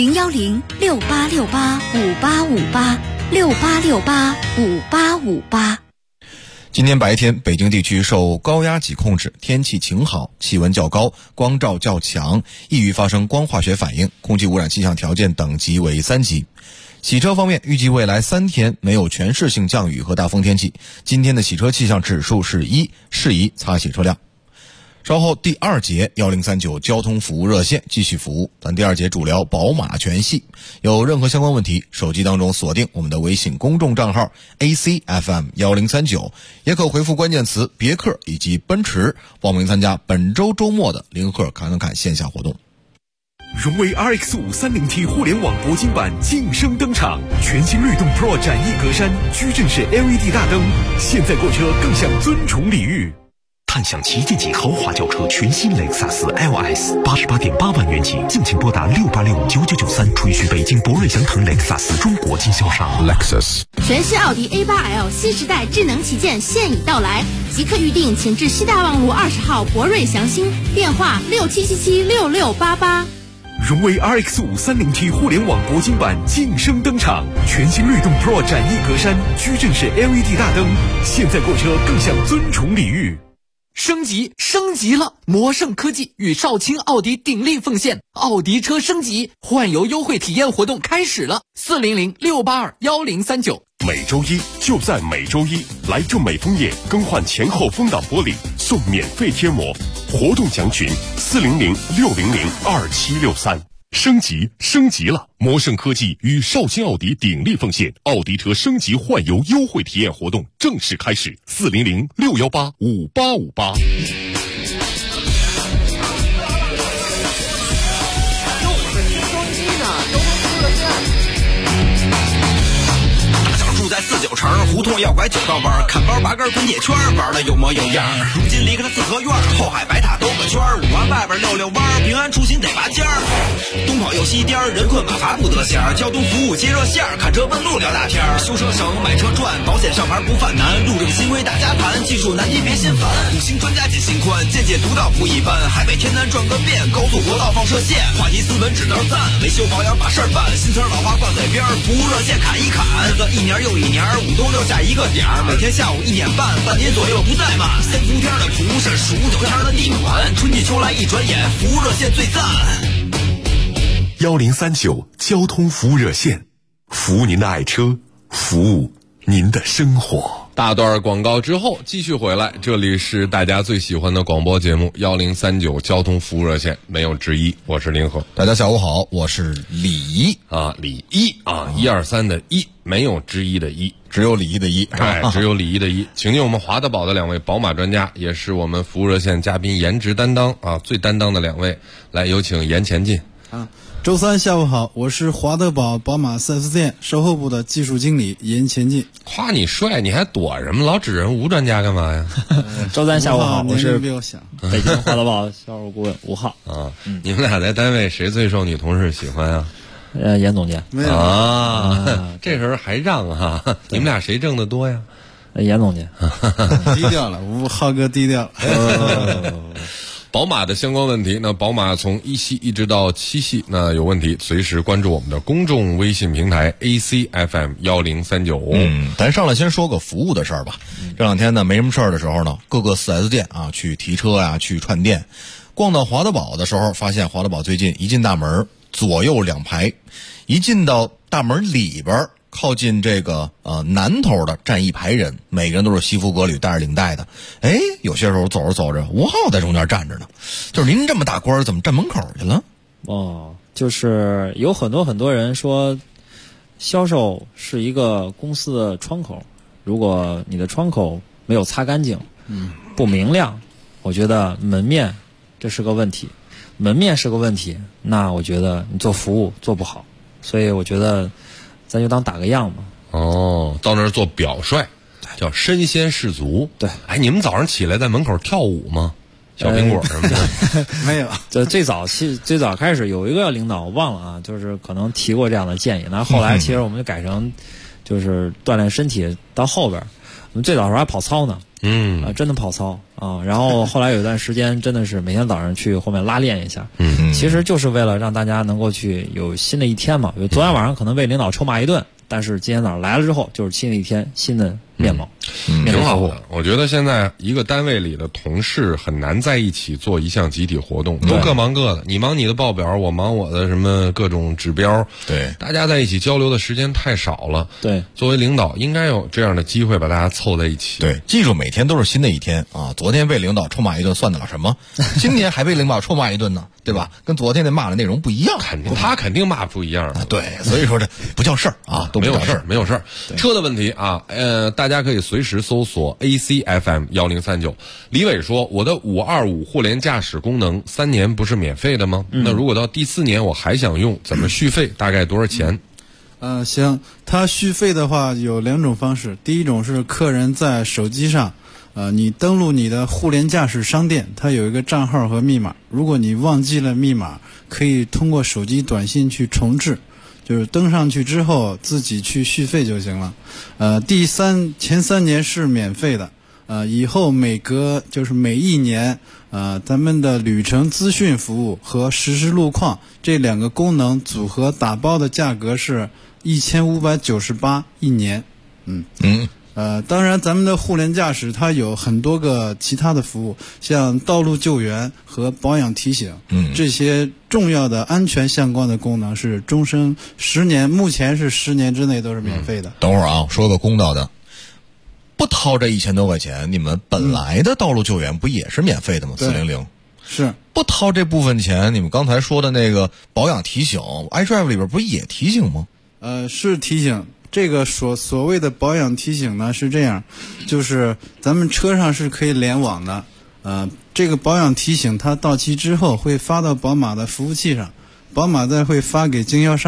，01068685858，68685858。 今天白天，北京地区受高压脊控制，天气晴好，气温较高，光照较强，易于发生光化学反应，空气污染气象条件等级为3级。洗车方面，预计未来3天没有全市性降雨和大风天气。今天的洗车气象指数是1，适宜擦洗车辆。稍后第2节1039交通服务热线继续服务，咱第2节主聊宝马全系。有任何相关问题，手机当中锁定我们的微信公众账号 ACFM1039，也可回复关键词别克以及奔驰，报名参加本周周末的零赫侃侃线下活动。 荣威 RX530T 互联网铂金版晋升登场，全新律动 Pro 展翼格栅，矩阵式 LED 大灯，现在购车更享尊崇礼遇。 探享旗舰级豪华轿车全新雷克萨斯 LS，88.8万元起，敬请拨打68659993，垂询北京博瑞祥腾雷克萨斯中国经销商。 Lexus 全新奥迪 A8L 新时代智能旗舰现已到来，即刻预定，请至西大望路20号博瑞祥兴，电话67776688。 荣威 RX530T 互联网铂金版晋升登场，全新律动 Pro 展翼格栅，矩阵式 LED 大灯，现在购车更享尊崇礼遇。 升级了！魔盛科技与少卿奥迪鼎力奉献，奥迪车升级换油优惠体验活动开始了，400-682-1039。 每周一就在每周一，来就美枫叶更换前后风挡玻璃送免费贴膜，活动详询400-600-2763。升级了！魔盛科技与少卿奥迪鼎力奉献，奥迪车升级换油优惠体验活动正式开始，400-618-5858。 在49城，胡同要拐9道弯，看包拔根滚铁圈，玩的有模有样。如今离开了四合院，后海白塔兜个圈，5环外边溜弯，平安出行得拔尖儿。东跑又西颠，人困马乏不得闲，交通服务接热线，看车问路聊大天，修车省买车赚，保险上牌不犯难，路政新规大家谈，技术难题别心烦，五星专家进心宽，见解独到不一般，海北天南转个遍，高速国道放射线，话题斯文指道赞，维修保养把事儿办，新词老话挂嘴边，服务热线砍一砍，日子一年又一年，5冬6夏一个点儿，每天下午1点半，半年左右不怠慢，3伏天的蒲扇，数9天的地暖，春季秋来一转眼，服务热线最赞。 1039交通服务热线，服务您的爱车，服务您的生活。 大段广告之后继续回来，这里是大家最喜欢的广播节目1039交通服务热线，没有之一，我是林和。 大家下午好，我是李李一123的一，没有之一的一， 只有李一的一， 只有李一的一。请进我们华德宝的2位宝马专家，也是我们服务热线嘉宾颜值担当最担当的2位，来有请颜前进。 周三下午好，我是华德宝宝马 4S 店售后部的技术经理颜前进。 夸你帅，你还躲什么？老指人吴专家干嘛呀？ 周三下午好，我是北京华德宝销售顾问吴浩。 你们俩在单位谁最受女同事喜欢啊？ 颜总监。 这时候还让你们俩谁挣得多呀？ 颜总监。 低调了，吴浩哥低调了。 宝马的相关问题，那宝马从1系一直到7系，那有问题随时关注我们的公众微信平台 ACFM 1039。 咱上来先说个服务的事儿吧。这2天呢没什么事儿的时候呢，各个 4S 店去提车去串店，逛到华德宝的时候，发现华德宝最近一进大门，左右2排，一进到大门里边，靠近这个南头的站1排人，每个人都是西服革履，带着领带的。有些时候走着走着，吴浩在中间站着呢，就是您这么大官，怎么站门口去了？ 就是有很多人说，销售是一个公司的窗口，如果你的窗口没有擦干净，不明亮，我觉得门面这是个问题，门面是个问题，那我觉得你做服务做不好，所以我觉得咱就当打个样吧。 到那儿做表率，叫身先士卒。 对， 你们早上起来在门口跳舞吗？小苹果什么的？ 没有。 最早开始有一个领导我忘了就是可能提过这样的建议，那后来其实我们就改成就是锻炼身体到后边，我们最早时候还跑操呢。真的跑操然后后来有一段时间真的是每天早上去后面拉练一下，其实就是为了让大家能够去有新的一天嘛。昨天晚上可能被领导臭骂一顿，但是今天早上来了之后就是新的一天，新的面貌。 挺好的。我觉得现在一个单位里的同事很难在一起做一项集体活动，都各忙各的，你忙你的报表，我忙我的什么各种指标。 对， 大家在一起交流的时间太少了。 对， 作为领导应该有这样的机会把大家凑在一起。 对，记住每天都是新的一天昨天被领导臭骂一顿算得了什么？今天还被领导臭骂一顿呢，对吧？跟昨天那骂的内容不一样， 他肯定骂不一样对，所以说这不叫事儿都没有事儿。车的问题大家可以随时搜索 ACFM 1039。李伟说，我的525互联驾驶功能3年不是免费的吗？那如果到第4年我还想用，怎么续费？大概多少钱？ 行，它续费的话有2种方式。第一种是客人在手机上你登录你的互联驾驶商店，它有一个账号和密码，如果你忘记了密码，可以通过手机短信去重置，就是登上去之后自己去续费就行了。前3年是免费的，以后每1年咱们的旅程资讯服务和实时路况这2个功能组合打包的价格是1598一年。当然咱们的互联驾驶它有很多个其他的服务，像道路救援和保养提醒，这些重要的安全相关的功能是终身10年，目前是10年之内都是免费的。 等会儿说个公道的，不掏这1000多块钱，你们本来的道路救援不也是免费的吗？400 是不掏这部分钱，你们刚才说的那个保养提醒 iDrive 里边不也提醒吗？ 是提醒。这个所谓的保养提醒呢是这样，就是咱们车上是可以联网的，这个保养提醒它到期之后会发到宝马的服务器上，宝马再会发给经销商，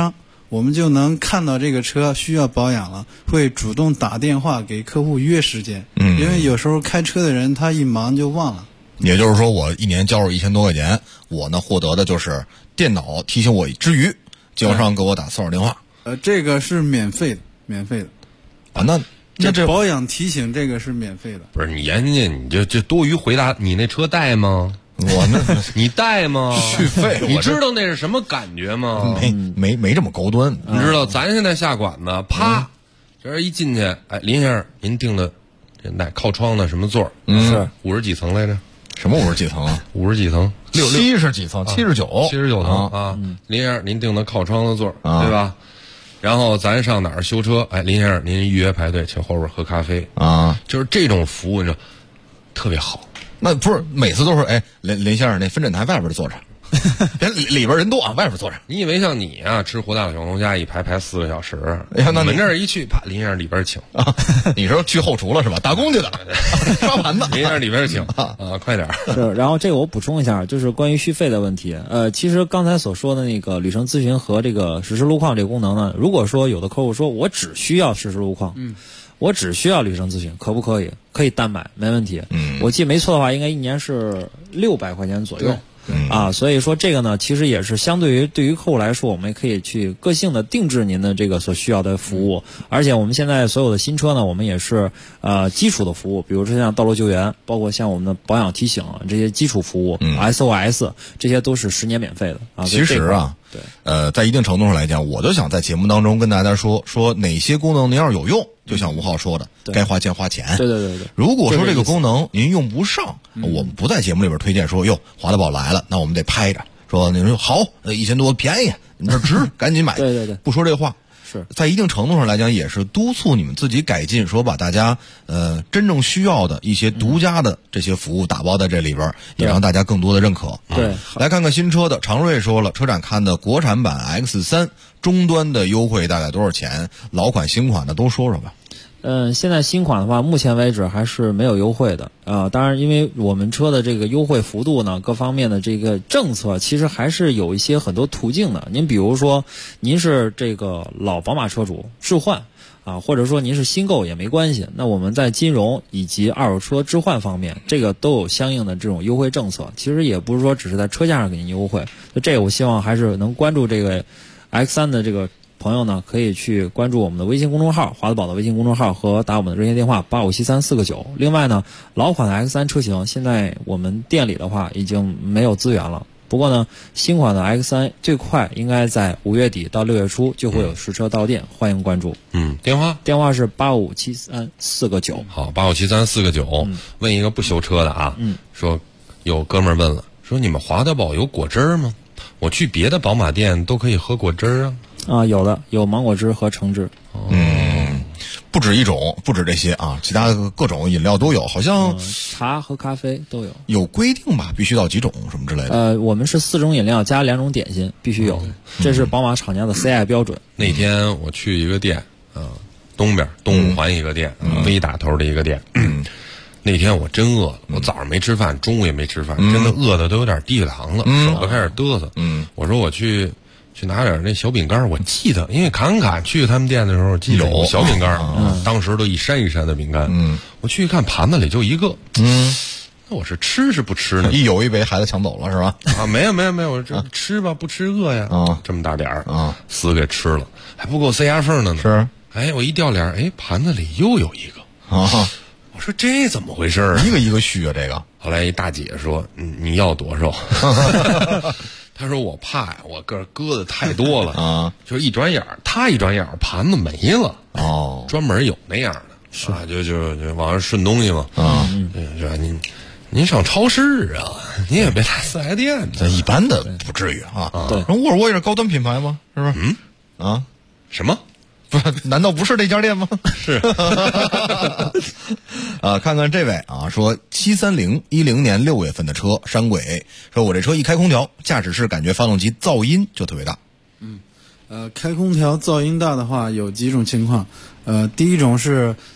我们就能看到这个车需要保养了，会主动打电话给客户约时间。因为有时候开车的人他一忙就忘了。 也就是说，我一年交入1000多块钱，我呢获得的就是电脑提醒我之余，经销商给我打骚扰电话。 这个是免费的啊。那这保养提醒这个是免费的。 不是你人家你这多余回答，你那车带吗？ 我那你带吗？ 续费， 你知道那是什么感觉吗？ 没这么高端。 你知道咱现在下馆子，啪，这一进去，哎，林先生，您订的这哪靠窗的什么座？ 是 50几层来着？ 什么50几层啊 ？50几层 ？70几层？79 层啊！林先生，您订的靠窗的座，对吧？然后咱上哪儿修车？哎，林先生，您预约排队，请后边喝咖啡啊！ 就是这种服务，你知道，特别好。 那不是每次都是哎，林先生那分诊台外边坐着，里边人多啊，外边坐着。 你以为像你啊，吃胡大小龙虾一排4个小时？ 哎呀，那你们这儿一去，啪，林先生里边请啊！你说去后厨了是吧？打工去的，刷盘子。 林先生里边请啊，快点。 是，然后这个我补充一下，就是关于续费的问题。其实刚才所说的那个旅程咨询和这个实时路况这个功能呢，如果说有的客户说我只需要实时路况，我只需要旅程咨询，可不可以？可以单买，没问题。我记得没错的话，应该一年是600块钱左右。所以说这个呢，其实也是相对于客户来说，我们也可以去个性的定制您的这个所需要的服务。而且我们现在所有的新车呢，我们也是基础的服务，比如说像道路救援，包括像我们的保养提醒这些基础服务，SOS 这些都是10年免费的啊。 其实啊，对，在一定程度上来讲，我就想在节目当中跟大家说哪些功能您要是有用，就像吴浩说的，该花钱花钱。 对。 如果说这个功能您用不上，我们不在节目里边推荐说哟，华德宝来了，那我们得拍着说，你说好，1000多便宜，你这值，赶紧买。 对， 不说这话。 是在一定程度上来讲，也是督促你们自己改进，说把大家真正需要的一些独家的这些服务打包在这里边，也让大家更多的认可。 对， 来看看新车的，常瑞说了，车展看的国产版 X3 终端的优惠大概多少钱？老款新款的都说说吧。 现在新款的话，目前为止还是没有优惠的当然，因为我们车的这个优惠幅度呢，各方面的这个政策，其实还是有一些很多途径的。您比如说，您是这个老宝马车主置换或者说您是新购也没关系。那我们在金融以及二手车置换方面，这个都有相应的这种优惠政策。其实也不是说只是在车价上给您优惠，所以这个我希望还是能关注这个 X3 的这个朋友呢，可以去关注我们的微信公众号华德宝的微信公众号和打我们的热线电话8573-4个9。另外呢，老款的 X3 车型现在我们店里的话已经没有资源了。不过呢，新款的 X3 最快应该在5月底到6月初就会有实车到店，欢迎关注。 电话是8573-4个9。 好，8573-4个9。问一个不修车的啊，说有哥们儿问了，说你们华德宝有果汁吗？我去别的宝马店都可以喝果汁有的，有芒果汁和橙汁。 不止一种，不止这些啊，其他的各种饮料都有，好像茶和咖啡都有。 有规定吧？必须到几种什么之类的？ 我们是4种饮料加2种点心，必须有。这是宝马厂家的 CI 标准。 那天我去一个店，东五环一个店，V 打头的一个店。那天我真饿了，我早上没吃饭，中午也没吃饭，真的饿的都有点低血糖了，手都开始嘚瑟。我说我去拿点那小饼干，我记得，因为侃去他们店的时候，记得有小饼干，当时都一山一山的饼干。我去一看，盘子里就一个。那我是吃是不吃呢？ 一有一杯孩子抢走了是吧？ 没有，我这吃吧，不吃饿呀。这么大点儿死给吃了，还不够塞牙缝的呢。 是， 我一掉脸，盘子里又有一个。我说这怎么回事儿？ 一个一个续啊，这个。 后来一大姐说：“你要多少？”她说：“我怕呀，我个搁的太多了就是一转眼她一转眼盘子没了专门有那样的，是就往上顺东西嘛说您上超市啊，您也别来4S店， 一般的不至于对，沃尔沃也是高端品牌吗？是不是？ 什么？ 不，难道不是那家店吗？ 是。 看看这位说73010年6月份的车山鬼，说我这车一开空调，驾驶室感觉发动机噪音就特别大。 开空调噪音大的话有几种情况。第一种是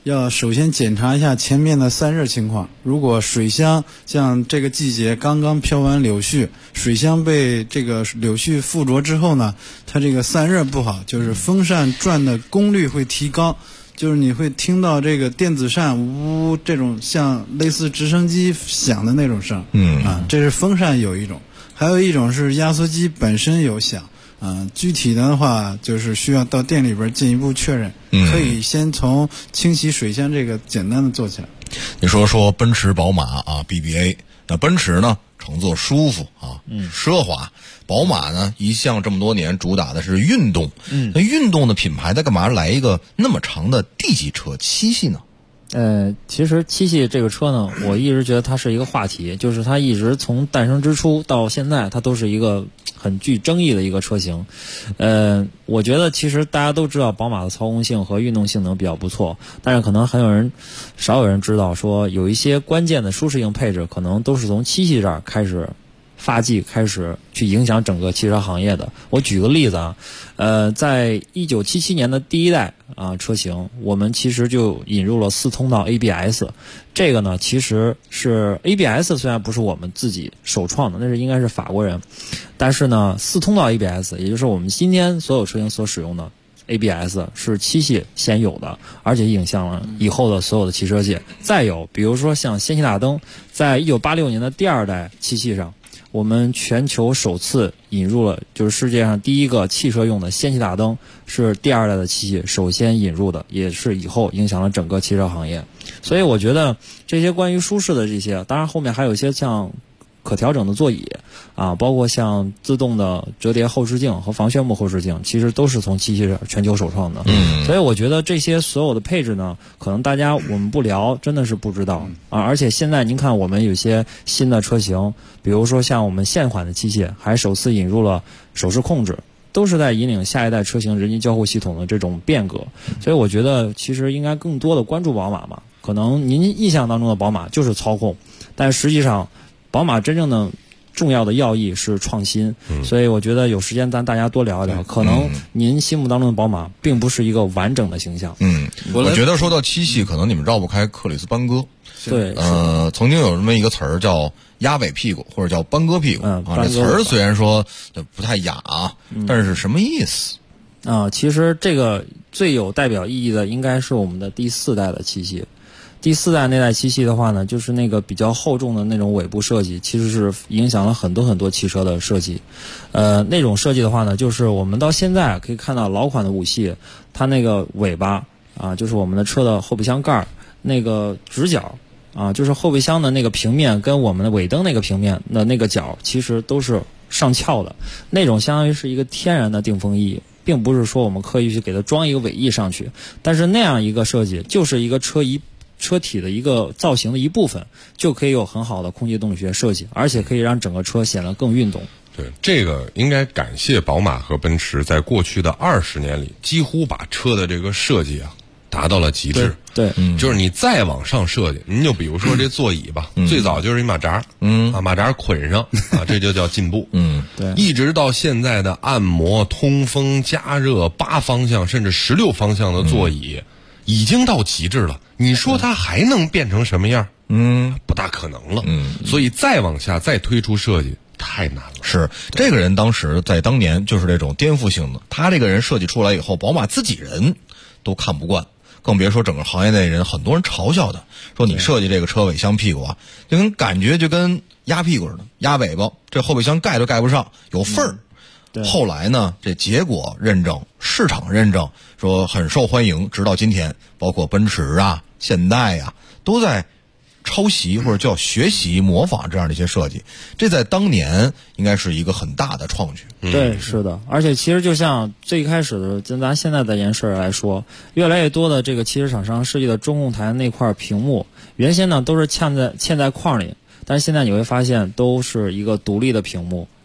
要首先检查一下前面的散热情况。如果水箱像这个季节刚刚飘完柳絮，水箱被这个柳絮附着之后呢，它这个散热不好，就是风扇转的功率会提高，就是你会听到这个电子扇呜这种像类似直升机响的那种声。这是风扇有一种，还有一种是压缩机本身有响。具体的话就是需要到店里边进一步确认。可以先从清洗水箱这个简单的做起来。 你说奔驰宝马啊 BBA， 那奔驰呢乘坐舒服啊，奢华。宝马呢一向这么多年主打的是运动。那运动的品牌它干嘛来一个那么长的 D 级车七系呢？ 其实七系这个车呢，我一直觉得它是一个话题，就是它一直从诞生之初到现在，它都是一个很具争议的一个车型。我觉得其实大家都知道宝马的操控性和运动性能比较不错，但是可能少有人知道说有一些关键的舒适性配置可能都是从七系这儿开始发迹，开始去影响整个汽车行业的。我举个例子啊，在1977年的第一代车型，我们其实就引入了4通道 ABS。这个呢，其实是 ABS 虽然不是我们自己首创的，那是应该是法国人，但是呢，4通道 ABS， 也就是我们今天所有车型所使用的 ABS 是七系先有的，而且影响了以后的所有的汽车界。再有，比如说像氙气大灯，在1986年的第2代七系上，我们全球首次引入了，就是世界上第一个汽车用的氙气大灯，是第2代的七系首先引入的，也是以后影响了整个汽车行业。所以我觉得这些关于舒适的这些，当然后面还有一些像可调整的座椅包括像自动的折叠后视镜和防眩目后视镜，其实都是从七系全球首创的。所以我觉得这些所有的配置呢，可能大家我们不聊真的是不知道而且现在您看我们有些新的车型，比如说像我们现款的七系还首次引入了手势控制，都是在引领下一代车型人机交互系统的这种变革。所以我觉得其实应该更多的关注宝马嘛。可能您印象当中的宝马就是操控，但实际上宝马真正的重要的要义是创新。所以我觉得有时间咱大家多聊一聊，可能您心目当中的宝马并不是一个完整的形象。 我觉得说到七系，可能你们绕不开克里斯班戈。 对， 曾经有这么一个词儿叫鸭尾屁股，或者叫班戈屁股这词儿虽然说不太雅但是什么意思其实这个最有代表意义的应该是我们的第4代的七系。第4代那代七系的话呢，就是那个比较厚重的那种尾部设计，其实是影响了很多汽车的设计。那种设计的话呢，就是我们到现在可以看到老款的5系，它那个尾巴就是我们的车的后备箱盖那个直角就是后备箱的那个平面跟我们的尾灯那个平面的那个角其实都是上翘的，那种相当于是一个天然的定风翼，并不是说我们刻意去给它装一个尾翼上去。但是那样一个设计就是一个车体的一个造型的一部分，就可以有很好的空气动力学设计，而且可以让整个车显得更运动。 对，这个应该感谢宝马和奔驰在过去的20年里，几乎把车的这个设计达到了极致。 对， 就是你再往上设计，您就比如说这座椅吧，最早就是一马扎，马扎捆上这就叫进步。 对， 一直到现在的按摩、通风、加热、8方向甚至16方向的座椅，已经到极致了。你说它还能变成什么样？不大可能了。所以再往下再推出设计太难了。 是这个人当时在当年就是这种颠覆性的，他这个人设计出来以后，宝马自己人都看不惯，更别说整个行业内人，很多人嘲笑他，说你设计这个车尾箱屁股就跟感觉就跟鸭屁股似的，鸭尾巴，这后备箱盖都盖不上，有缝儿。后来呢，这结果认证、市场认证说很受欢迎，直到今天，包括奔驰现代都在抄袭或者叫学习模仿这样的一些设计，这在当年应该是一个很大的创举。 对，是的。而且其实就像最开始的跟咱现在的件事来说，越来越多的这个汽车厂商设计的中控台那块屏幕，原先呢都是嵌在框里，但是现在你会发现都是一个独立的屏幕，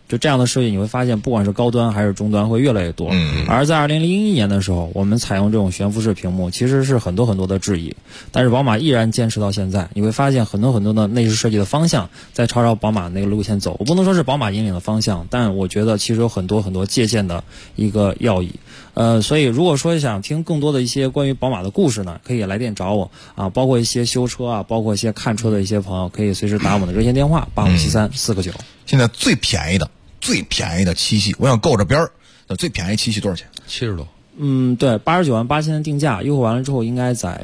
就这样的设计，你会发现不管是高端还是中端会越来越多。而在2001年的时候，我们采用这种悬浮式屏幕，其实是很多的质疑，但是宝马依然坚持到现在。你会发现很多的内饰设计的方向在朝着宝马那个路线走。我不能说是宝马引领的方向，但我觉得其实有很多借鉴的一个要义。所以如果说想听更多的一些关于宝马的故事呢，可以来电找我啊，包括一些修车啊，包括一些看车的一些朋友，可以随时打我们的热线电话8573-4个9。 现在最便宜的七系，我想够着边儿，最便宜七系多少钱 ？70多。 对，89万8千的定价，优惠完了之后应该在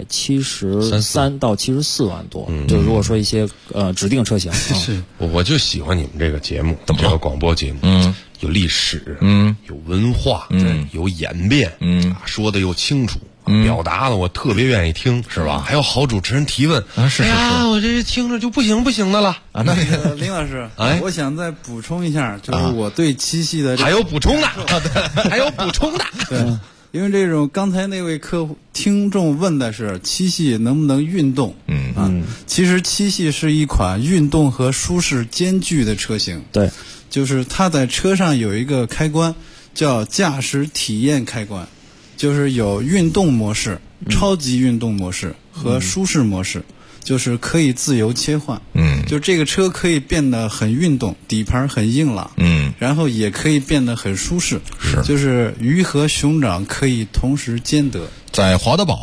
73到74万多。就如果说一些指定车型， 是我就喜欢你们这个节目，这个广播节目，有历史，有文化，有演变，说的又清楚。表达的我特别愿意听，是吧？还有好主持人提问啊，是我这听着就不行的了啊。那林老师，我想再补充一下，就是我对七系的还有补充的，还有补充的， 对，因为这种刚才那位听众问的是七系能不能运动，其实七系是一款运动和舒适兼具的车型， 对， 就是它在车上有一个开关叫驾驶体验开关。就是有运动模式、超级运动模式和舒适模式，就是可以自由切换。就这个车可以变得很运动，底盘很硬朗。然后也可以变得很舒适。 是， 就是鱼和熊掌可以同时兼得。 在华德宝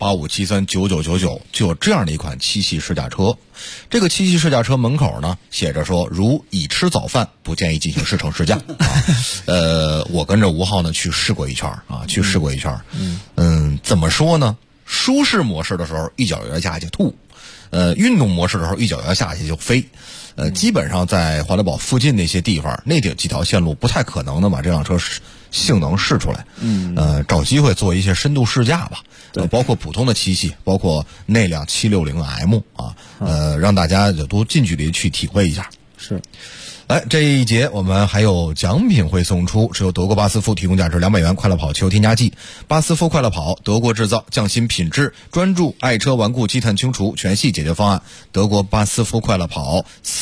85739999就有这样的一款七系试驾车。这个七系试驾车门口呢写着说，如已吃早饭，不建议进行试乘试驾。我跟着吴浩呢去试过一圈啊，怎么说呢？舒适模式的时候一脚油下去吐，运动模式的时候一脚油下去就飞。基本上在华德宝附近那些地方，那几条线路不太可能的把这辆车性能试出来。找机会做一些深度试驾吧。包括普通的七系，包括那辆760M 啊，让大家也都近距离去体会一下。 是。 来，这一节我们还有奖品会送出，是由德国巴斯夫提供价值200元快乐跑汽油添加剂。巴斯夫快乐跑，德国制造，匠心品质，专注爱车顽固积碳清除全系解决方案。德国巴斯夫快乐跑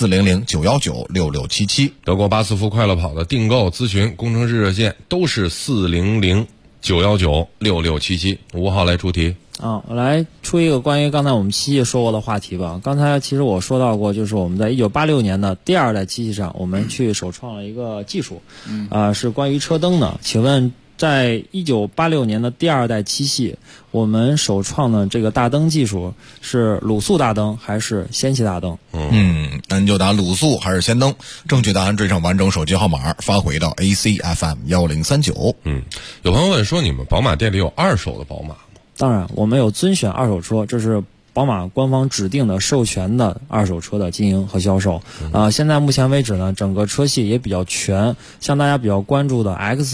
400-919-6677。 德国巴斯夫快乐跑的订购咨询工程师热线都是400-919-6677。5号来出题。 我来出一个关于刚才我们七系说过的话题吧。刚才其实我说到过，就是我们在1986年的第2代七系上，我们去首创了一个技术，是关于车灯的。请问在1986年的第2代七系，我们首创的这个大灯技术是卤素大灯还是氙气大灯？ 那你就答卤素还是氙灯。正确答案追上完整手机号码，发回到 ACFM1039。 有朋友问说，你们宝马店里有二手的宝马吗？ 当然，我们有尊选二手车，这是宝马官方指定的授权的二手车的经营和销售。现在目前为止呢，整个车系也比较全，像大家比较关注的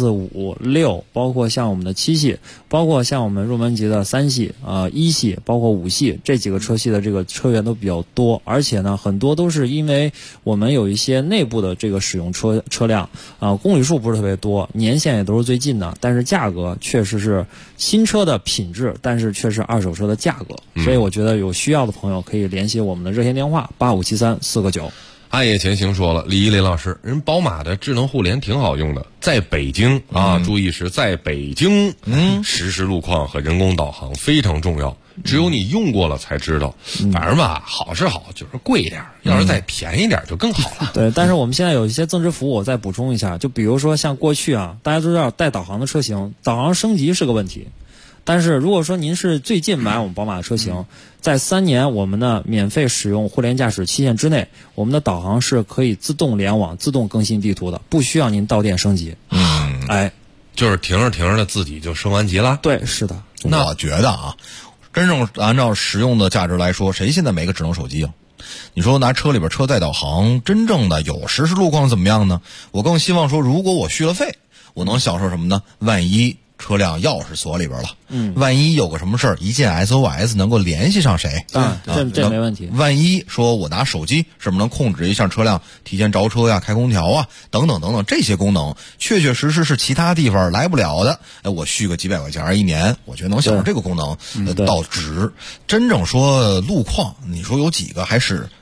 X5、6，包括像我们的7系，包括像我们入门级的3系、1系，包括5系，这几个车系的这个车源都比较多，而且呢，很多都是因为我们有一些内部的这个使用车辆公里数不是特别多，年限也都是最近的，但是价格确实是新车的品质，但是却是二手车的价格，所以我觉得有需要的朋友可以联系我们的热线电话8573-4个9。 暗夜前行说了，李依林老师，人宝马的智能互联挺好用的，在北京注意是在北京，实时路况和人工导航非常重要，只有你用过了才知道。反正吧，好是好，就是贵一点，要是再便宜点就更好了。 对，但是我们现在有一些增值服务，我再补充一下，就比如说像过去大家都知道带导航的车型，导航升级是个问题。但是如果说您是最近买我们宝马的车型，在3年我们的免费使用互联驾驶期限之内，我们的导航是可以自动联网、自动更新地图的，不需要您到店升级。 就是停着停着的自己就升完级了。 对，是的。 那我觉得真正按照实用的价值来说，谁现在没个智能手机啊？你说拿车里边车载导航，真正的有实时路况怎么样呢？我更希望说，如果我续了费，我能享受什么呢？万一车辆钥匙锁里边了，万一有个什么事儿，一键 SOS 能够联系上谁？ 这没问题。 万一说我拿手机是不是能控制一下车辆提前着车呀、开空调啊等等等等，这些功能确确实实是其他地方来不了的。我续个几百块钱1年，我觉得能享受这个功能到值。真正说路况，你说有几个还是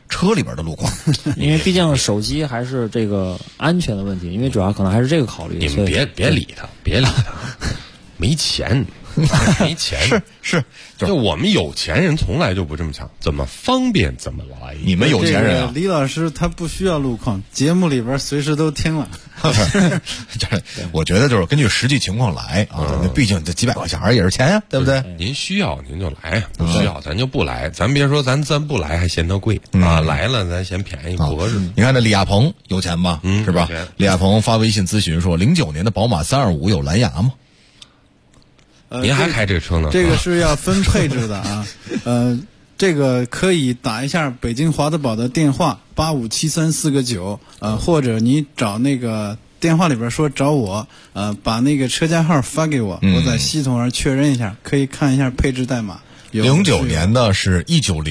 车里边的路况。 因为毕竟手机还是这个安全的问题，因为主要可能还是这个考虑。 你们别理他，别理他，没钱。没钱是， 就我们有钱人从来就不这么想，怎么方便怎么来。 你们有钱人啊， 李老师他不需要路况，节目里边随时都听了。 我觉得就是根据实际情况来啊，毕竟这几百块钱也是钱呀，对不对？ 您需要您就来，不需要咱就不来。咱别说咱不来还嫌它贵啊，来了咱嫌便宜不合适。 你看这李亚鹏有钱吧？是吧？李亚鹏发微信咨询说，09年的宝马325有蓝牙吗？ 您还开这个车呢？ 这个是要分配置的啊。这个可以打一下北京华德宝的电话8573-4个9，或者你找那个电话里边说找我，把那个车架号发给我，我在系统上确认一下，可以看一下配置代码。 09年的是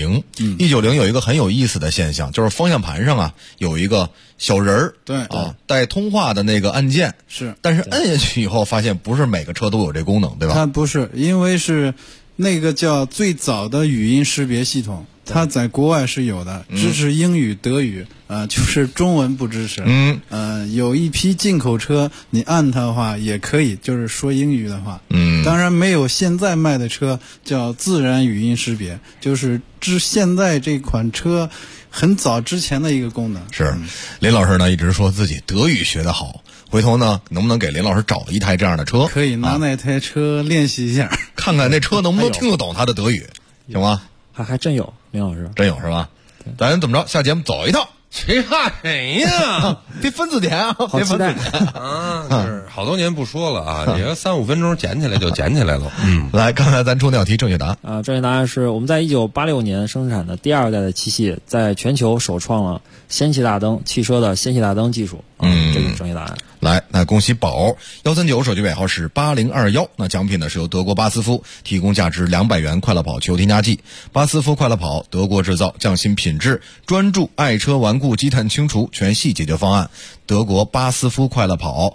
190，190有一个很有意思的现象，就是方向盘上啊有一个小人儿， 对啊，带通话的那个按键是， 但是摁下去以后发现不是每个车都有这功能，对吧？ 它不是，因为是那个叫最早的语音识别系统，它在国外是有的，支持英语、德语，就是中文不支持。有一批进口车，你按它的话也可以，就是说英语的话。当然没有现在卖的车叫自然语音识别，就是现在这款车很早之前的一个功能。 是，林老师呢一直说自己德语学得好，回头呢能不能给林老师找一台这样的车？ 可以拿那台车练习一下， 看看那车能不能听得懂他的德语，行吗？ 还真有，林老师真有是吧？咱怎么着？下节目走一趟。 谁怕谁呀？ 别分字典啊！ 好期待啊！是好多年不说了啊，你要3-5分钟捡起来就捡起来了。 来，刚才咱出那道题正确答案啊，正确答案是我们在1986年生产的第2代的七系，在全球首创了氙气大灯汽车的氙气大灯技术。这个是正确答案。 来，那恭喜宝139，手机尾号是8021。那奖品呢是由德国巴斯夫提供价值200元快乐跑汽油添加剂。巴斯夫快乐跑，德国制造，匠心品质，专注爱车顽固积碳清除全系解决方案。德国巴斯夫快乐跑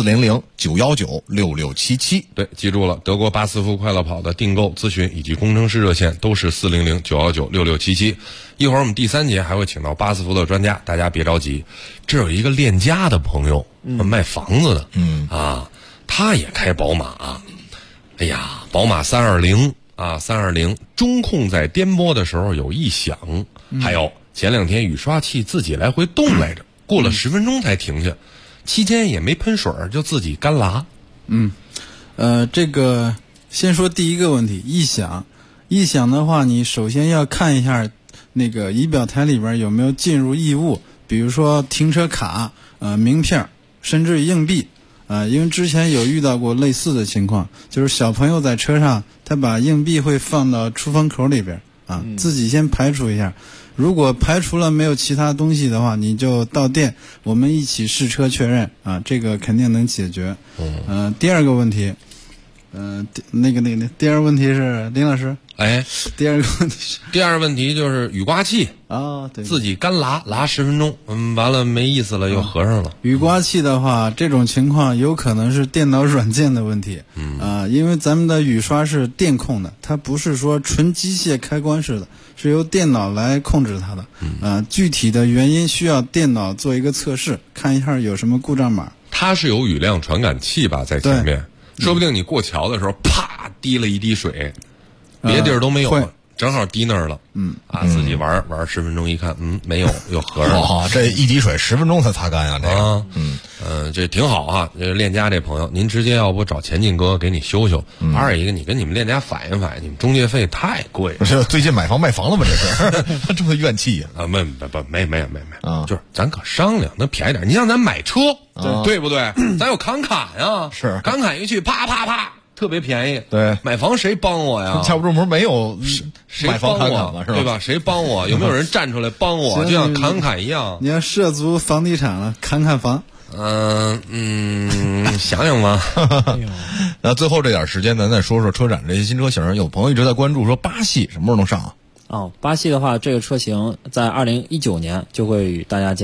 400-919-6677。 对，记住了，德国巴斯夫快乐跑的订购咨询以及工程师热线都是400-919-6677。一会儿我们第3节还会请到巴斯夫的专家，大家别着急。这有一个链家的朋友，卖房子的，他也开宝马。哎呀，宝马320啊，320中控在颠簸的时候有异响，还有前2天雨刷器自己来回动来着，过了10分钟才停下，期间也没喷水就自己干拉。 这个先说第一个问题，异响的话，你首先要看一下那个仪表台里边有没有进入异物，比如说停车卡、名片，甚至硬币。因为之前有遇到过类似的情况，就是小朋友在车上，他把硬币会放到出风口里边自己先排除一下。如果排除了没有其他东西的话，你就到店，我们一起试车确认这个肯定能解决。第二个问题，第二个问题是林老师。 第二个问题就是雨刮器对， 自己干拉10分钟，完了没意思了又合上了。 雨刮器的话，这种情况有可能是电脑软件的问题。因为咱们的雨刷是电控的，它不是说纯机械开关式的，是由电脑来控制它的。具体的原因需要电脑做一个测试，看一下有什么故障码。 它是有雨量传感器吧，在前面，说不定你过桥的时候啪滴了一滴水，别地儿都没有，正好滴那儿了。自己玩10分钟，一看没有，又合上了。 这一滴水10分钟才擦干呀，这个。 这挺好啊。这链家这朋友，您直接要不找钱进哥给你修修。二一个，你跟你们链家反映，你们中介费太贵。 最近买房卖房了吗？这是这么怨气啊？没，就是咱可商量，能便宜点。你像咱买车，对不对？咱有侃侃呀， 是侃侃一去，啪啪啪。特别便宜， 对， 买房谁帮我呀？ 架不住没有谁帮我，对吧？谁帮我？有没有人站出来帮我？就像侃侃一样。 你要涉足房地产了，侃侃房。 想想吧。 那最后这点时间，咱再说说车展这些新车型。有朋友一直在关注说巴系什么时候能上啊？ 巴系的话，这个车型在2019年就会与大家见面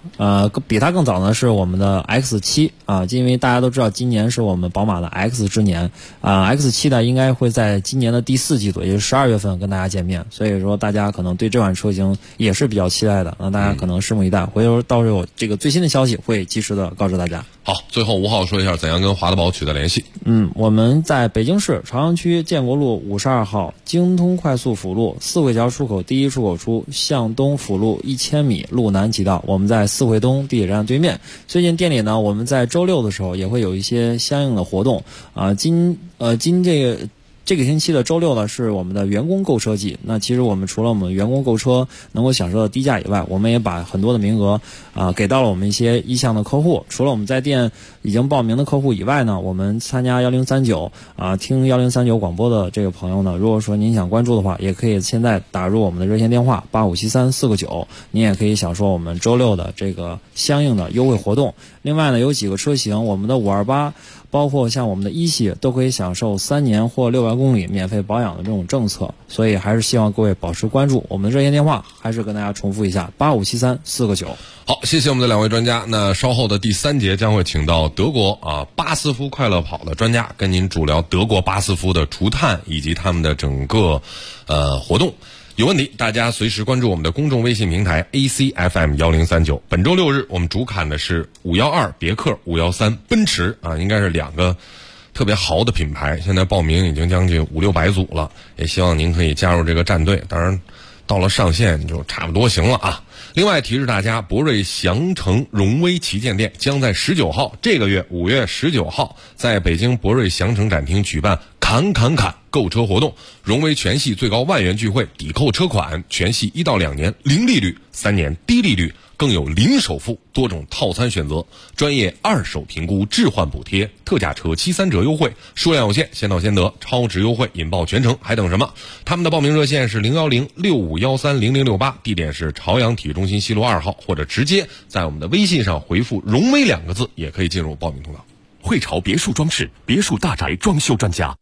比它更早呢是我们的 X7 啊，因为大家都知道今年是我们宝马的 X 之年啊 ，X7 呢应该会在今年的第4季度，也就是12月份跟大家见面，所以说大家可能对这款车型也是比较期待的，那大家可能拭目以待，回头到时候这个最新的消息会及时的告知大家。 好，最后吴浩说一下怎样跟华德宝取得联系。 我们在北京市朝阳区建国路52号京通快速辅路四惠桥出口第1出口处向东辅路1000米路南几道，我们在四惠东地铁站对面。最近店里呢，我们在周6的时候也会有一些相应的活动啊。这个星期的周6呢是我们的员工购车季。那其实我们除了我们员工购车能够享受到低价以外，我们也把很多的名额给到了我们一些意向的客户。除了我们在店已经报名的客户以外呢，我们参加1039听1039广播的这个朋友呢，如果说您想关注的话，也可以现在打入我们的热线电话8573-499，您也可以享受我们周6的这个相应的优惠活动。另外呢，有几个车型，我们的528包括像我们的一系都可以享受3年或600公里免费保养的这种政策，所以还是希望各位保持关注。我们的热线电话还是跟大家重复一下8573-499。 好，谢谢我们的2位专家。那稍后的第3节将会请到德国巴斯夫快乐跑的专家，跟您主聊德国巴斯夫的除碳以及他们的整个活动。有问题大家随时关注我们的公众微信平台 ACFM1039。本周6日我们主砍的是512别克、513奔驰应该是2个特别豪的品牌，现在报名已经将近500-600组了，也希望您可以加入这个战队，当然到了上线就差不多行了啊。另外提示大家，博瑞祥城荣威旗舰店将在19号，这个月5月19号，在北京博瑞祥城展厅举办砍购车活动，荣威全系最高10000元钜惠抵扣车款，全系1到2年零利率，3年低利率，更有零首付，多种套餐选择，专业2手评估，置换补贴，特价车7-3折优惠，数量有限，先到先得，超值优惠，引爆全城，还等什么？他们的报名热线是010-6513-0068，地点是朝阳体育中心西路2号，或者直接在我们的微信上回复荣威2个字，也可以进入报名通道。 汇潮别墅装饰，别墅大宅装修专家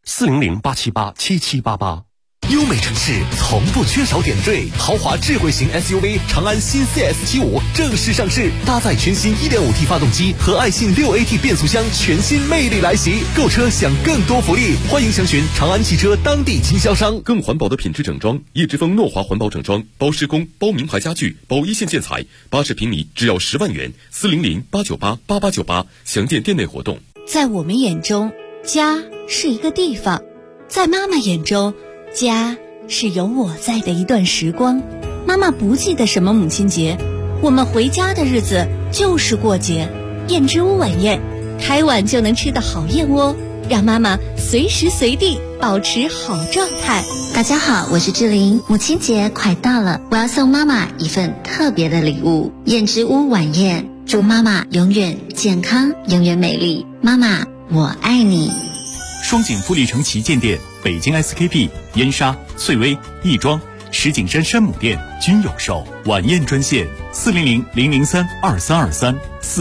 ，400-878-7788。优美城市从不缺少点缀，豪华智慧型 SUV 长安新 CS75 正式上市，搭载全新 1.5T 发动机和爱信 6AT 变速箱，全新魅力来袭。购车享更多福利，欢迎详询长安汽车当地经销商。 更环保的品质整装，叶之峰诺华环保整装，包施工、包名牌家具、包一线建材，80平米只要10万元，400-898-8898，详见店内活动。 在我们眼中，家是一个地方，在妈妈眼中，家是有我在的一段时光。妈妈不记得什么母亲节，我们回家的日子就是过节。燕之屋晚宴，开碗就能吃的好燕窝，让妈妈随时随地保持好状态。 大家好，我是志玲，母亲节快到了，我要送妈妈一份特别的礼物——燕之屋晚宴，祝妈妈永远健康，永远美丽。妈妈，我爱你。 双井富力城旗舰店、北京 SKP、燕莎、翠微、亦庄、石景山山姆店均有售。晚宴专线400-003-2323，400-003-2323。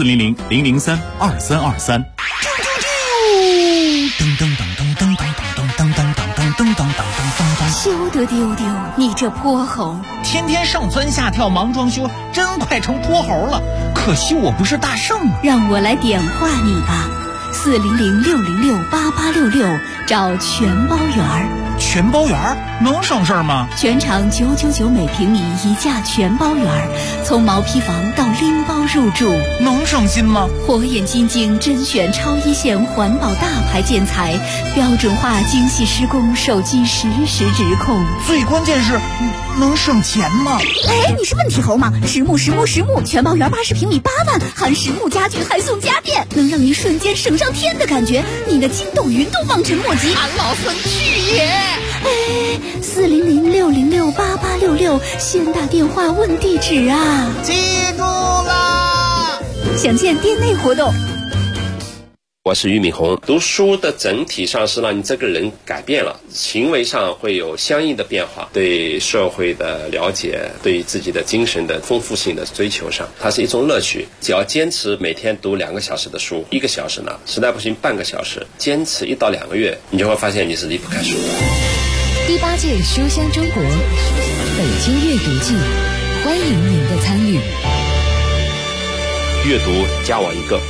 噔噔噔噔噔噔噔噔噔噔噔噔噔噔。 羞得丢丢，你这泼猴！ 天天上蹿下跳忙装修，真快成泼猴了。可惜我不是大圣啊！ 让我来点化你吧，400-606-8866，找全包园。 全包园能省事儿吗？ 全场999每平米一价全包园，从毛坯房到拎包入住， 能省心吗？ 火眼金睛甄选超一线环保大牌建材，标准化精细施工，手机实时直控。 最关键是能省钱吗？ 哎，你是问题猴吗？实木全包园80平米8万，含实木家具还送家电，能让您瞬间省上天的感觉，你的筋斗云都望尘莫及。 俺老孙去也！ 哎，400-606-8866，先打电话问地址啊！ 记住啦！ 详见店内活动。 我是俞敏洪。读书的整体上是让你这个人改变了，行为上会有相应的变化，对社会的了解，对自己的精神的丰富性的追求上，它是一种乐趣。只要坚持每天读2个小时的书，1个小时呢，实在不行半个小时，坚持1到2个月，你就会发现你是离不开书的。 第8届书香中国北京阅读季，欢迎您的参与。 阅读加我一个。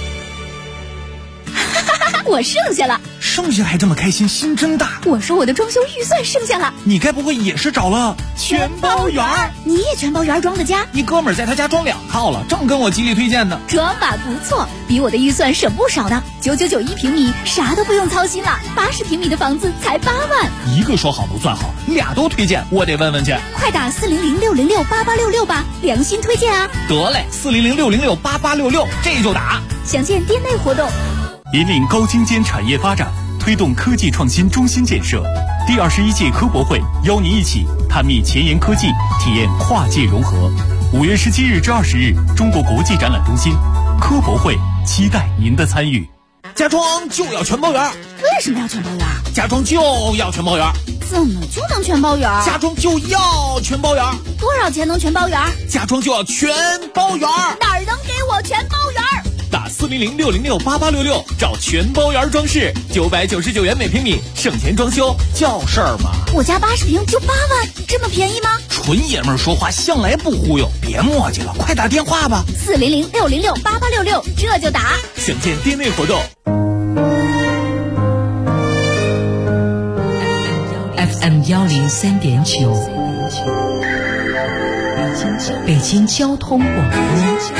我剩下了， 剩下还这么开心，心真大。 我说我的装修预算剩下了， 你该不会也是找了全包园？ 你也全包园装的家？ 你哥们儿在他家装2套了，正跟我极力推荐呢。 装法不错，比我的预算省不少呢。9991平米，啥都不用操心了。80平米的房子才8万。 一个说好不算好，2都推荐，我得问问去。 快打400-606-8866吧，良心推荐啊！ 得嘞，400-606-8866，这就打。 详见店内活动。 引领高精尖产业发展，推动科技创新中心建设。第21届科博会邀您一起探秘前沿科技，体验跨界融合。5月17日至20日，中国国际展览中心科博会，期待您的参与。 家装就要全包园。 为什么要全包园？ 家装就要全包园。 怎么就能全包园？ 家装就要全包园。 多少钱能全包园？ 家装就要全包园。 哪儿能给我全包园？ 打400-606-8866，找全包园装饰，999元每平米，省钱装修叫事儿吗？ 我家80平就8万，这么便宜吗？ 纯爷们儿说话向来不忽悠，别磨叽了，快打电话吧。 400-606-8866，这就打。 详见店内活动。 FM 103.9，北京交通广播。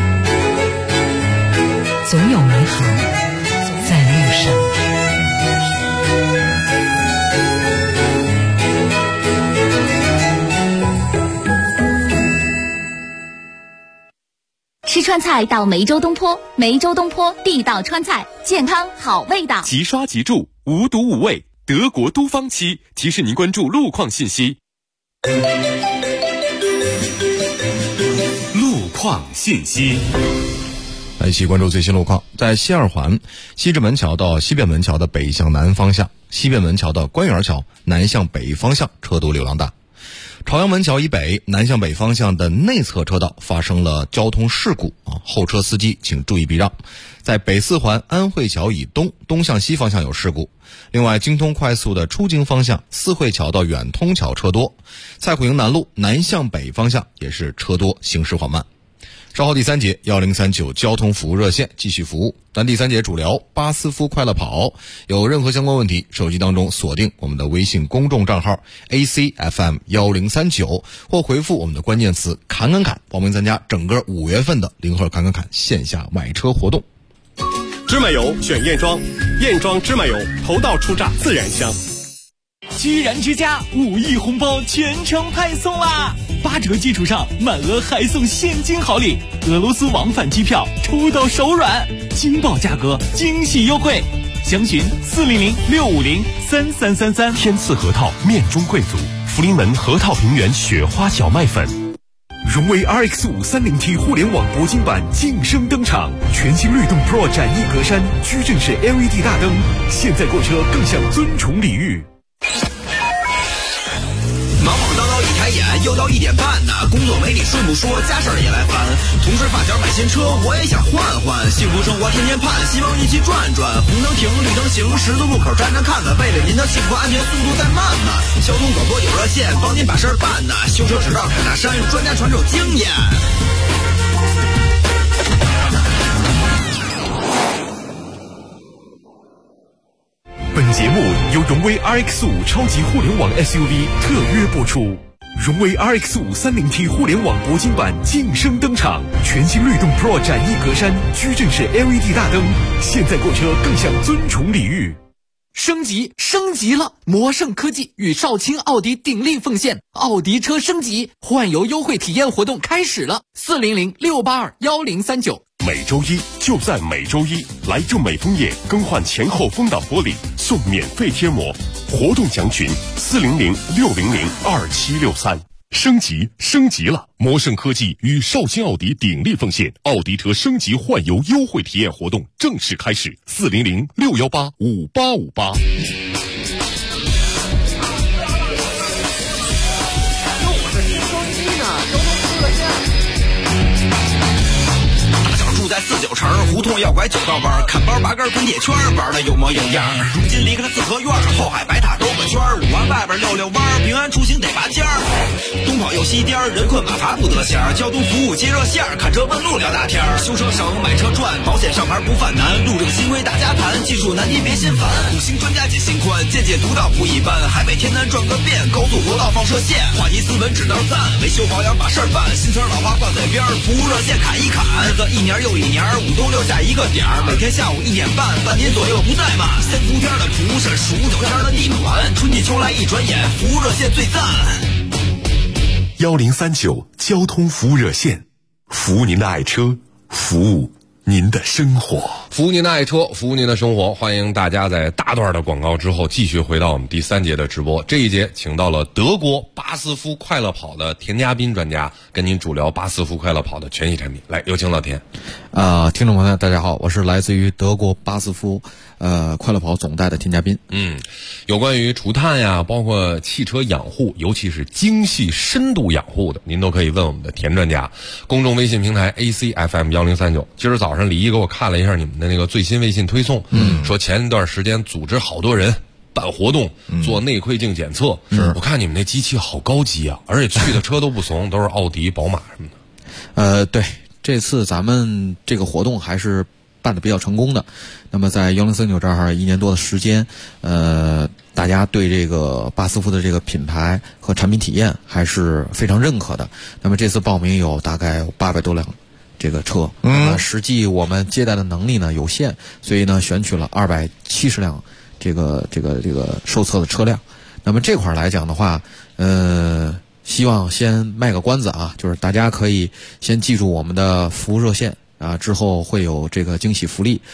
总有美好在路上。 吃川菜到梅州东坡，梅州东坡地道川菜，健康好味道。 即刷即住，无毒无味，德国都方漆提示您关注路况信息。路况信息。 来一起关注最新路况。在西二环西直门桥到西便门桥的北向南方向，西便门桥到官园桥南向北方向车多流量大。朝阳门桥以北南向北方向的内侧车道发生了交通事故后车司机请注意避让。在北四环安慧桥以东东向西方向有事故。另外，京通快速的出京方向四惠桥到远通桥车多。蔡虎营南路南向北方向也是车多，行驶缓慢。稍后第3节1039交通服务热线继续服务。咱第3节主聊巴斯夫快乐跑，有任何相关问题，手机当中锁定我们的微信公众账号 ACFM1039，或回复我们的关键词砍砍砍，报名参加整个5月份的零盒砍砍砍线下买车活动。 芝麻油选燕庄，燕庄芝麻油头道出榨自然香。 居然之家5亿红包全程派送啦！8折基础上满额还送现金好礼，俄罗斯往返机票抽到手软，惊爆价格，惊喜优惠，详询400-650-3333。 天赐核桃面中贵族，福临门核桃平原雪花小麦粉。荣威 RX530T 互联网铂金版晋升登场，全新律动 Pro 展翼格栅，矩阵式 LED 大灯，现在购车更享尊崇礼遇。 忙忙叨叨一抬眼，又到1点半呢。工作没你说不说，家事儿也来烦。同事发小买新车，我也想换换。幸福生活天天盼，希望一起转转。红灯停，绿灯行，十字路口站站看看。为了您的幸福安全，速度再慢慢。交通广播有热线，帮您把事儿办呢。修车指导开大山，专家传授经验。 本节目由荣威 RX5 超级互联网 SUV 特约播出。荣威 RX530T 互联网铂金版晋升登场，全新律动 Pro 展翼格栅，矩阵式 LED 大灯，现在购车更享尊崇礼遇。 升级了！魔盛科技与少卿奥迪鼎力奉献奥迪车升级换油优惠体验活动开始了，400-682-1039。 每周一就在每周一，来就美枫叶更换前后风挡玻璃送免费贴膜，活动详询400-600-2763。 升级了！魔盛科技与少卿奥迪鼎力奉献奥迪车升级换油优惠体验活动正式开始，400-618-5858。 住在49城胡同要拐9道弯，看包拔根滚铁圈，玩的有模有样。如今离开了四合院，后海白塔兜个圈，5环外边溜溜弯，平安出行得拔尖儿。 东跑又西颠，人困马乏不得闲。交通服务接热线，看车问路聊大天。修车省，买车赚，保险上牌不犯难。路政新规大家谈，技术难题别心烦。五星专家解心宽，见解独到不一般。海北天南转个遍，高速国道放射线。话题斯文只能赞，维修保养把事儿办。新词老话挂嘴边，服务热线砍一砍。日子一年又一年，五冬六夏一个点儿。每天下午1点半，半年左右不怠慢。三伏天的蒲扇，数9天的地暖，春季秋来一转眼，服务热线最赞。 1039交通服务热线，服务您的爱车，服务您的生活， 服务您的爱车，服务您的生活。欢迎大家在大段的广告之后继续回到我们第3节的直播。这一节请到了德国巴斯夫快乐跑的田家斌专家，跟您主聊巴斯夫快乐跑的全系产品。来，有请老田。 听众朋友大家好，我是来自于德国巴斯夫快乐跑总代的田家斌。 有关于除碳呀，包括汽车养护，尤其是精细深度养护的，您都可以问我们的田专家。公众微信平台 ACFM1039。今儿早上李一给我看了一下你们的那个最新微信推送，说前一段时间组织好多人办活动，做内窥镜检测。我看你们那机器好高级啊，而且去的车都不怂，都是奥迪、宝马什么的。对，这次咱们这个活动还是办得比较成功的。那么在1039这儿1年多的时间，大家对这个巴斯夫的这个品牌和产品体验还是非常认可的。那么这次报名有大概800多辆这个车，实际我们接待的能力呢有限，所以呢选取了270辆这个受测的车辆。那么这块来讲的话，希望先卖个关子啊，就是大家可以先记住我们的服务热线啊，之后会有这个惊喜福利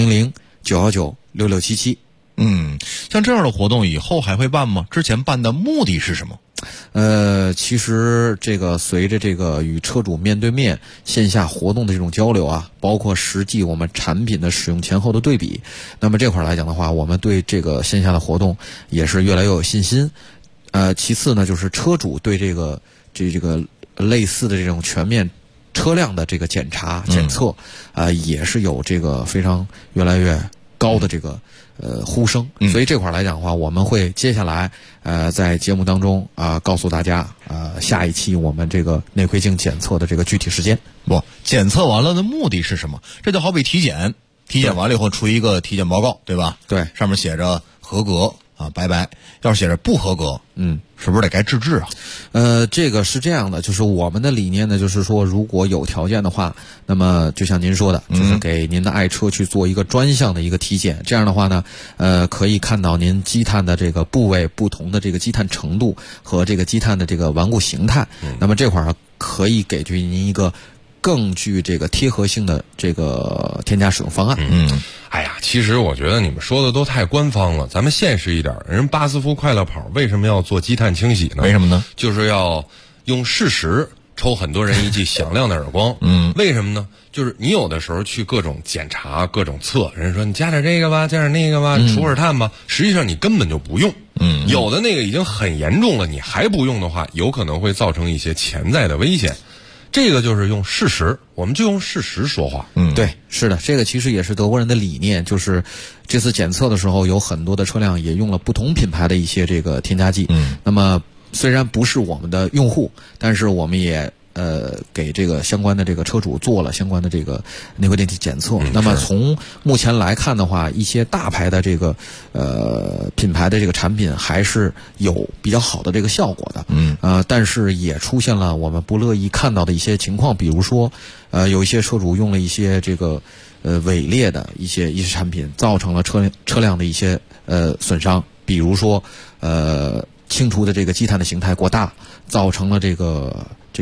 400-919-6677。 像这样的活动以后还会办吗？之前办的目的是什么？ 其实这个随着这个与车主面对面线下活动的这种交流啊，包括实际我们产品的使用前后的对比，那么这块来讲的话，我们对这个线下的活动也是越来越有信心。其次呢，就是车主对这个类似的这种全面车辆的这个检查检测，也是有这个非常越来越高的这个呼声。所以这块来讲的话，我们会接下来在节目当中告诉大家下一期我们这个内窥镜检测的这个具体时间。 检测完了的目的是什么？这就好比体检完了以后出一个体检报告，对吧？ 对， 上面写着合格拜拜。要是写着不合格，是不是得该治啊？ 这个是这样的，就是我们的理念呢，就是说如果有条件的话，那么就像您说的，就是给您的爱车去做一个专项的一个体检。这样的话呢，可以看到您积碳的这个部位不同的这个积碳程度和这个积碳的这个顽固形态。那么这块儿可以给予您一个更具这个贴合性的这个添加使用方案。 哎呀，其实我觉得你们说的都太官方了，咱们现实一点。人巴斯夫快乐跑为什么要做积碳清洗呢？ 为什么呢？ 就是要用事实抽很多人一记响亮的耳光。为什么呢？就是你有的时候去各种检查、各种测，人说你加点这个吧，加点那个吧，除会儿碳吧，实际上你根本就不用。有的那个已经很严重了，你还不用的话，有可能会造成一些潜在的危险。这个就是用事实，我们就用事实说话。 对，是的，这个其实也是德国人的理念，就是这次检测的时候，有很多的车辆也用了不同品牌的一些这个添加剂。那么虽然不是我们的用户，但是我们也给这个相关的这个车主做了相关的这个内窥镜检测。那么从目前来看的话，一些大牌的这个品牌的这个产品还是有比较好的这个效果的。但是也出现了我们不乐意看到的一些情况，比如说有一些车主用了一些这个伪劣的一些产品，造成了车辆的一些损伤，比如说清除的这个积碳的形态过大，造成了这个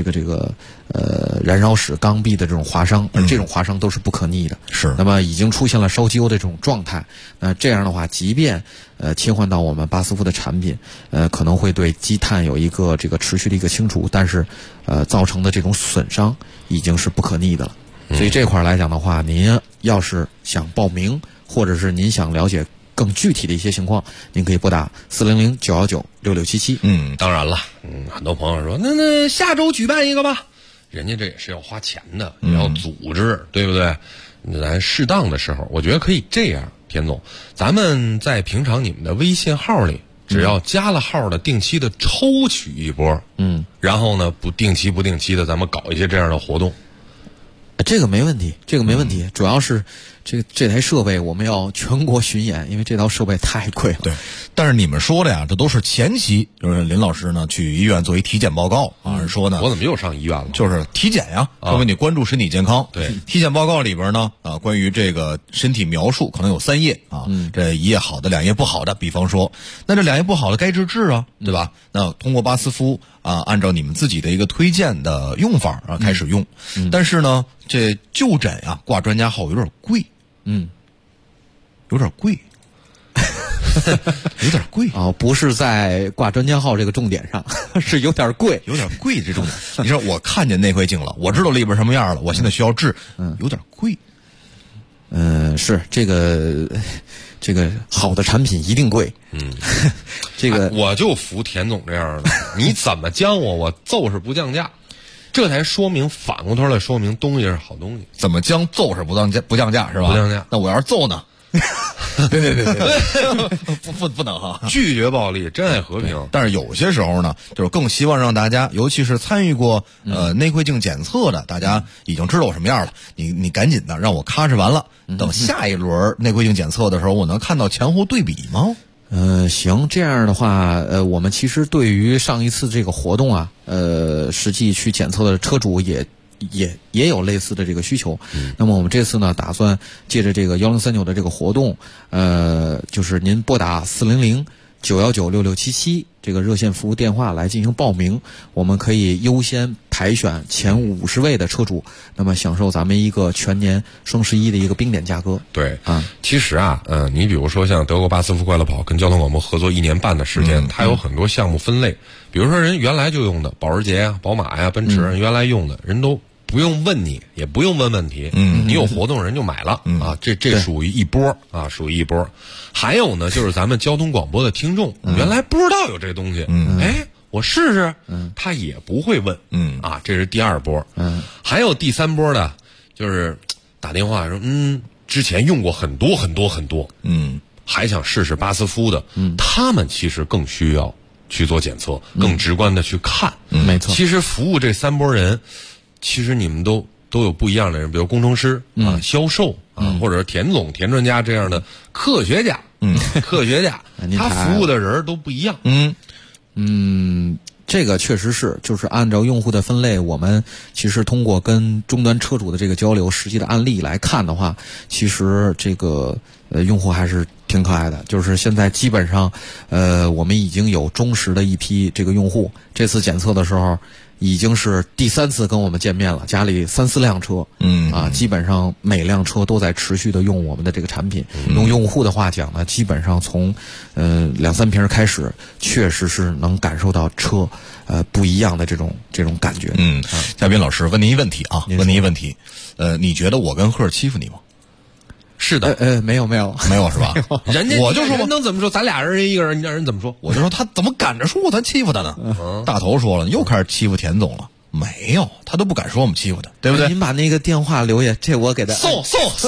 燃烧室缸壁的这种划伤，而这种划伤都是不可逆的。 是。 那么已经出现了烧机油的这种状态。那这样的话，即便切换到我们巴斯夫的产品，可能会对积碳有一个这个持续的一个清除，但是造成的这种损伤已经是不可逆的了。所以这块来讲的话，您要是想报名，或者是您想了解更具体的一些情况，您可以拨打400-919-6677。 当然了，很多朋友说，那下周举办一个吧，人家这也是要花钱的，也要组织，对不对？咱适当的时候，我觉得可以这样，田总，咱们在平常你们的微信号里只要加了号的定期的抽取一波，然后呢不定期的咱们搞一些这样的活动。 这个没问题，主要是这台设备我们要全国巡演，因为这套设备太贵了。 对，但是你们说的呀，这都是前期，就是林老师呢去医院做一体检报告啊，说呢， 我怎么又上医院了？ 就是体检呀，说明你关注身体健康。 对， 体检报告里边呢，关于这个身体描述可能有3页啊，这1页好的，2页不好的。比方说，那这2页不好的该治啊，对吧？那通过巴斯夫啊，按照你们自己的一个推荐的用法啊开始用，但是呢，这就诊啊挂专家号有点贵。有点贵，有点贵啊！不是在挂专家号这个重点上，是有点贵， 有点贵这重点。你说我看见内窥镜了，我知道里边什么样了，我现在需要治，有点贵。 是这个好的产品一定贵。这个我就服田总这样的，你怎么将我就是不降价。这才说明反过头来说明东西是好东西。 怎么将揍是不降价是吧？ 不降价。 那我要是揍呢？对，不能哈！ 拒绝暴力，珍爱和平。 但是有些时候呢，就是更希望让大家，尤其是参与过内窥镜检测的，大家已经知道我什么样了。你赶紧的让我咔哧完了，等下一轮内窥镜检测的时候，我能看到前后对比吗？ 行，这样的话，我们其实对于上一次这个活动啊，实际去检测的车主也有类似的这个需求。那么我们这次呢，打算借着这个1039的这个活动，就是您拨打400-919-6677这个热线服务电话来进行报名，我们可以优先排选前50位的车主，那么享受咱们一个全年双11的一个冰点价格。 对啊，其实啊，你比如说像德国巴斯夫快乐跑跟交通广播合作1年半的时间，它有很多项目分类，比如说人原来就用的保时捷呀、宝马呀、奔驰，人原来用的人都不用问你，也不用问问题，你有活动人就买了啊，这属于一波啊，属于一波。还有呢，就是咱们交通广播的听众，原来不知道有这东西，我试试，他也不会问，啊，这是第2波，还有第3波的，就是打电话说，之前用过很多，还想试试巴斯夫的，他们其实更需要去做检测，更直观的去看， 没错。 其实服务这3波人，其实你们都有不一样的人，比如工程师啊、销售啊，或者是田总、田专家这样的科学家，科学家，他服务的人都不一样， 这个确实是，就是按照用户的分类，我们其实通过跟终端车主的这个交流，实际的案例来看的话，其实这个用户还是挺可爱的。就是现在基本上，我们已经有忠实的一批这个用户，这次检测的时候已经是第3次跟我们见面了，家里3、4辆车，基本上每辆车都在持续的用我们的这个产品。用用户的话讲呢，基本上从2、3瓶开始，确实是能感受到车不一样的这种感觉。 嘉宾老师问您一问题啊，你觉得我跟赫欺负你吗？ 是的， 没有是吧？ 人家我就说人能怎么说？咱俩人一个人，让人怎么说？ 我就说他怎么敢着说咱欺负他呢？大头说了，你又开始欺负田总了。没有，他都不敢说我们欺负他，对不对？ 您把那个电话留下，这我给他送，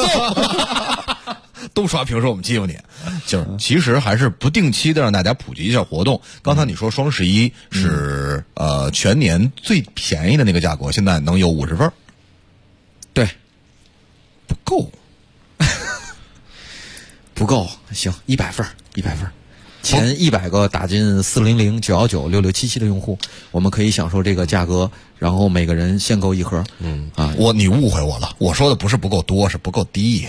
都刷屏说我们欺负你，就是其实还是不定期的让大家普及一下活动。刚才你说双11是全年最便宜的那个价格，现在能有50份， 对， 不够。 不够，行，100份，前100个打进400-919-6677的用户，我们可以享受这个价格，然后每个人限购1盒。 你误会我了，我说的不是不够多，是不够低。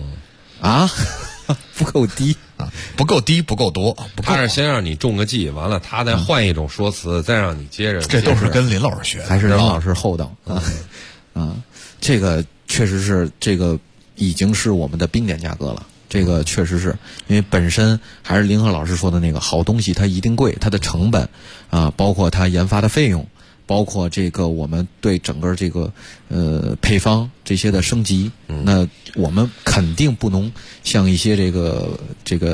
不够低啊，不够低，不够多， 他是先让你中个计，完了他再换一种说辞，再让你接着。 这都是跟林老师学的， 还是林老师厚道啊？这个确实是，这个已经是我们的冰点价格了。这个确实是因为本身还是林鹤老师说的那个好东西，它一定贵，它的成本啊，包括它研发的费用，包括这个我们对整个这个配方这些的升级，那我们肯定不能像一些这个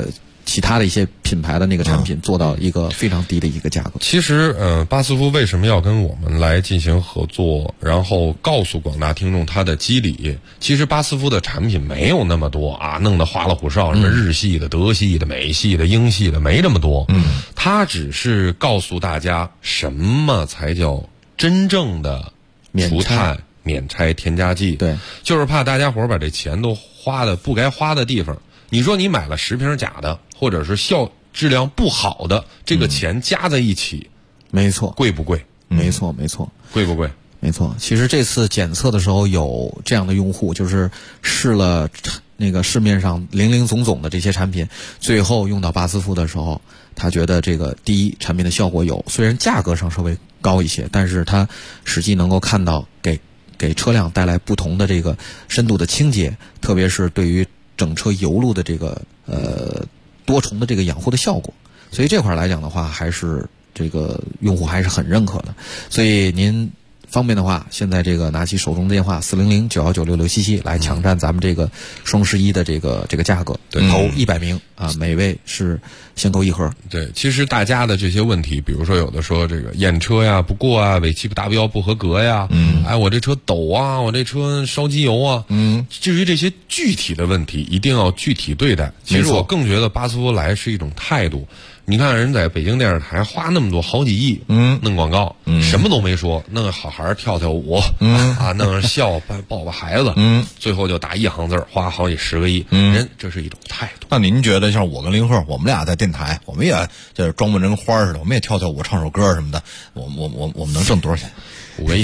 其他的一些品牌的那个产品做到一个非常低的一个价格。 其实，巴斯夫为什么要跟我们来进行合作，然后告诉广大听众它的机理？其实巴斯夫的产品没有那么多啊，弄得花里胡哨，什么日系的、德系的、美系的、英系的，没这么多。它只是告诉大家什么才叫真正的除碳、免拆添加剂。 对， 就是怕大家伙把这钱都花的不该花的地方。你说你买了10瓶假的，或者是质量不好的，这个钱加在一起， 没错， 贵不贵？ 没错，没错， 贵不贵？ 没错。其实这次检测的时候有这样的用户，就是试了那个市面上零零总总的这些产品，最后用到巴斯夫的时候，他觉得这个第一产品的效果有，虽然价格上稍微高一些，但是它实际能够看到给车辆带来不同的这个深度的清洁，特别是对于整车油路的这个多重的这个养护的效果，所以这块来讲的话，还是这个用户还是很认可的。所以您方便的话，现在这个拿起手中的电话400-919-6677来抢占咱们这个双11的这个价格，头100名啊，每位是先购1盒。 对，其实大家的这些问题，比如说有的说这个验车呀不过啊，尾气达标不合格呀，哎我这车抖啊，我这车烧机油啊，至于这些具体的问题，一定要具体对待。其实我更觉得巴斯夫来是一种态度。你看人在北京电视台花那么多好几亿，弄广告，什么都没说，弄个好孩跳跳舞，啊，弄个笑抱抱孩子，最后就打一行字，花好几10个亿，人这是一种态度。 那您觉得像我跟林鹤，我们俩在电台，我们也就是装扮成花似的，我们也跳跳舞、唱首歌什么的，我们能挣多少钱 ？5个亿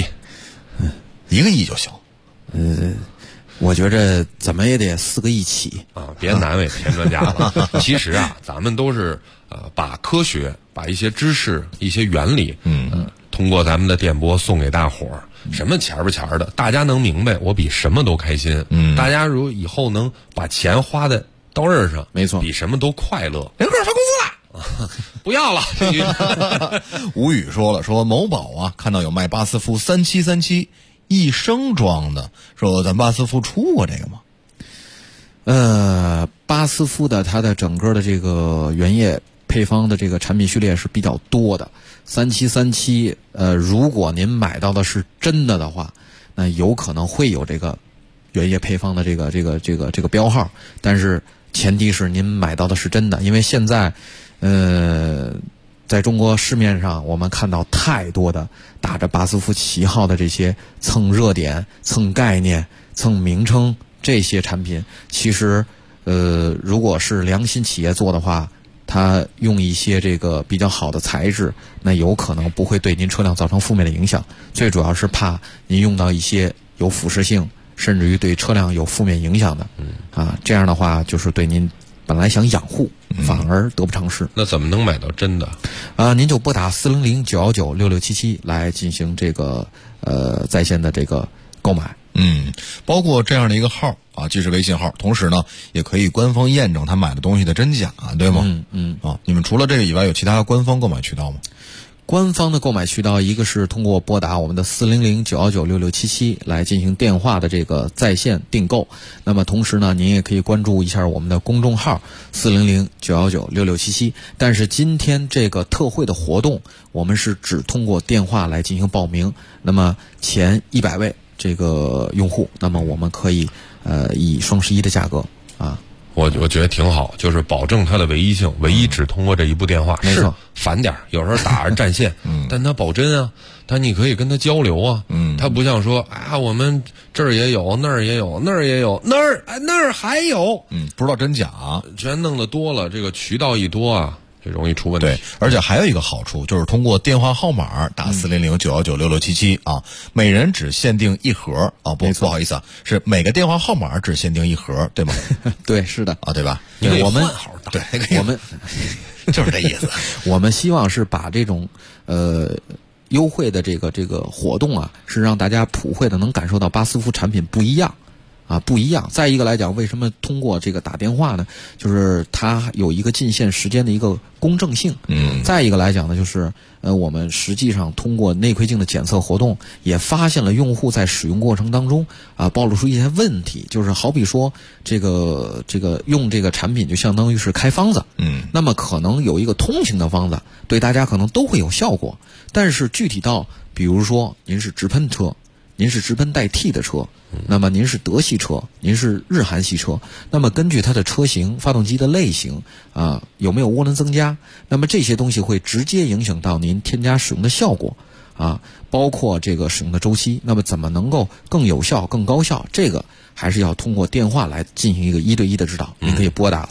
，1个亿就行。 我觉着怎么也得4个亿起啊！别难为偏专家了。其实啊，咱们都是把科学、把一些知识、一些原理，通过咱们的电波送给大伙儿。什么钱不钱的，大家能明白，我比什么都开心。大家如以后能把钱花在刀刃上， 没错， 比什么都快乐。 林鹤发工资了。 不要了。 吴宇说了，说某宝啊，看到有卖巴斯夫3737。1升装的，说咱巴斯夫出过这个吗？ 巴斯夫的它的整个的这个原液配方的这个产品序列是比较多的。3737，如果您买到的是真的的话，那有可能会有这个原液配方的这个标号，但是前提是您买到的是真的，因为现在，在中国市面上，我们看到太多的打着巴斯夫旗号的这些蹭热点、蹭概念、蹭名称这些产品，其实，如果是良心企业做的话，它用一些这个比较好的材质，那有可能不会对您车辆造成负面的影响。最主要是怕您用到一些有腐蚀性，甚至于对车辆有负面影响的，这样的话就是对您本来想养护，反而得不偿失。 那怎么能买到真的？ 您就拨打400-919-6677来进行这个在线的这个购买。 包括这样的一个号啊，既是微信号，同时呢也可以官方验证他买的东西的真假，对吗？你们除了这个以外，有其他官方购买渠道吗？ 官方的购买渠道，一个是通过拨打我们的400-919-6677来进行电话的这个在线订购。那么同时呢，您也可以关注一下我们的公众号400-919-6677。但是今天这个特惠的活动，我们是只通过电话来进行报名。那么前100位这个用户，那么我们可以以双11的价格啊。 我觉得挺好，就是保证它的唯一性，唯一只通过这一部电话。 没错， 烦点有时候打着占线，但它保真啊，你可以跟他交流啊。它不像说我们这儿也有，那儿也有，那儿也有，那儿还有， 不知道真假， 全弄得多了，这个渠道一多啊，这容易出问题。 对，而且还有一个好处，就是通过电话号码打400-919-6677啊，每人只限定1盒啊，不好意思啊，是每个电话号码只限定1盒，对吗？ 对，是的啊，对吧？ 对，我们对， 我们就是这意思。 我们希望是把这种优惠的这个活动啊，是让大家普惠的能感受到巴斯夫产品不一样不一样。再一个来讲，为什么通过这个打电话呢？就是它有一个进线时间的一个公正性。再一个来讲呢，就是我们实际上通过内窥镜的检测活动，也发现了用户在使用过程当中暴露出一些问题。就是好比说这个用这个产品就相当于是开方子，那么可能有一个通行的方子，对大家可能都会有效果。但是具体到比如说您是直喷车，您是直喷带 T 的车，那么您是德系车，您是日韩系车，那么根据它的车型、发动机的类型有没有涡轮增加，那么这些东西会直接影响到您添加使用的效果包括这个使用的周期。那么怎么能够更有效、更高效，这个还是要通过电话来进行一个1对1的指导。您可以拨打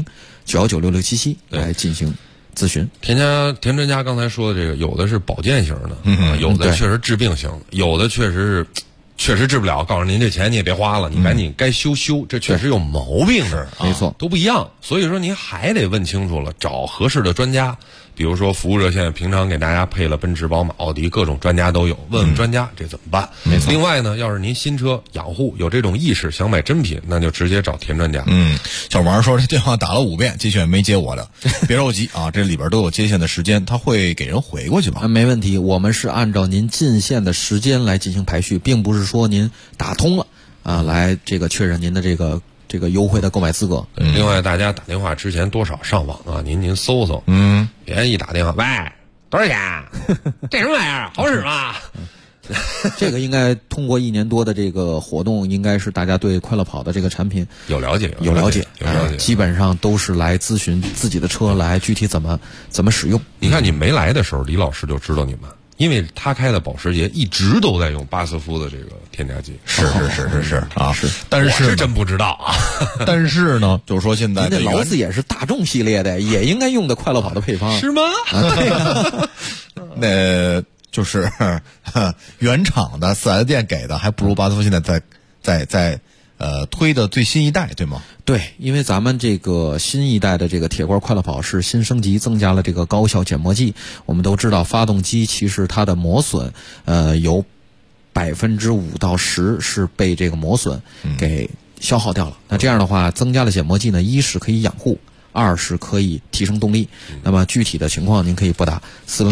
400-919-6677来进行咨询。 田专家刚才说的这个，有的是保健型的，有的确实治病型的，有的确实治不了，告诉您这钱你也别花了，你赶紧该修，这确实有毛病的， 没错， 都不一样。所以说您还得问清楚了，找合适的专家。比如说服务热线平常给大家配了奔驰、宝马、奥迪，各种专家都有，问问专家这怎么办？ 没错。 另外呢，要是您新车养护有这种意识，想买真品，那就直接找田专家。 小王说这电话打了5遍，接线没接我的，别着急这里边都有接线的时间，他会给人回过去吗？ 没问题，我们是按照您进线的时间来进行排序，并不是说您打通了来这个确认您的这个优惠的购买资格。 另外，大家打电话之前多少上网您搜搜，别一打电话，喂，多少钱？这什么玩意儿？好使吗？ 这个应该通过1年多的这个活动，应该是大家对快乐跑的这个产品有了解， 基本上都是来咨询自己的车来具体怎么使用。 你看你没来的时候，李老师就知道你们。因为他开的保时捷一直都在用巴斯夫的这个添加剂， 是，但是我是真不知道但是呢，就是说现在您这劳斯也是大众系列的，也应该用的快乐跑的配方， 是吗？ 对呀， 那就是原厂的4S店给的，还不如巴斯夫现在在推的最新一代，对吗？ 对，因为咱们这个新一代的这个铁罐快乐跑是新升级，增加了这个高效减磨剂。我们都知道，发动机其实它的磨损，有5%到10%是被这个磨损给消耗掉了。那这样的话，增加了减磨剂呢，一是可以养护，2是可以提升动力。那么具体的情况，您可以拨打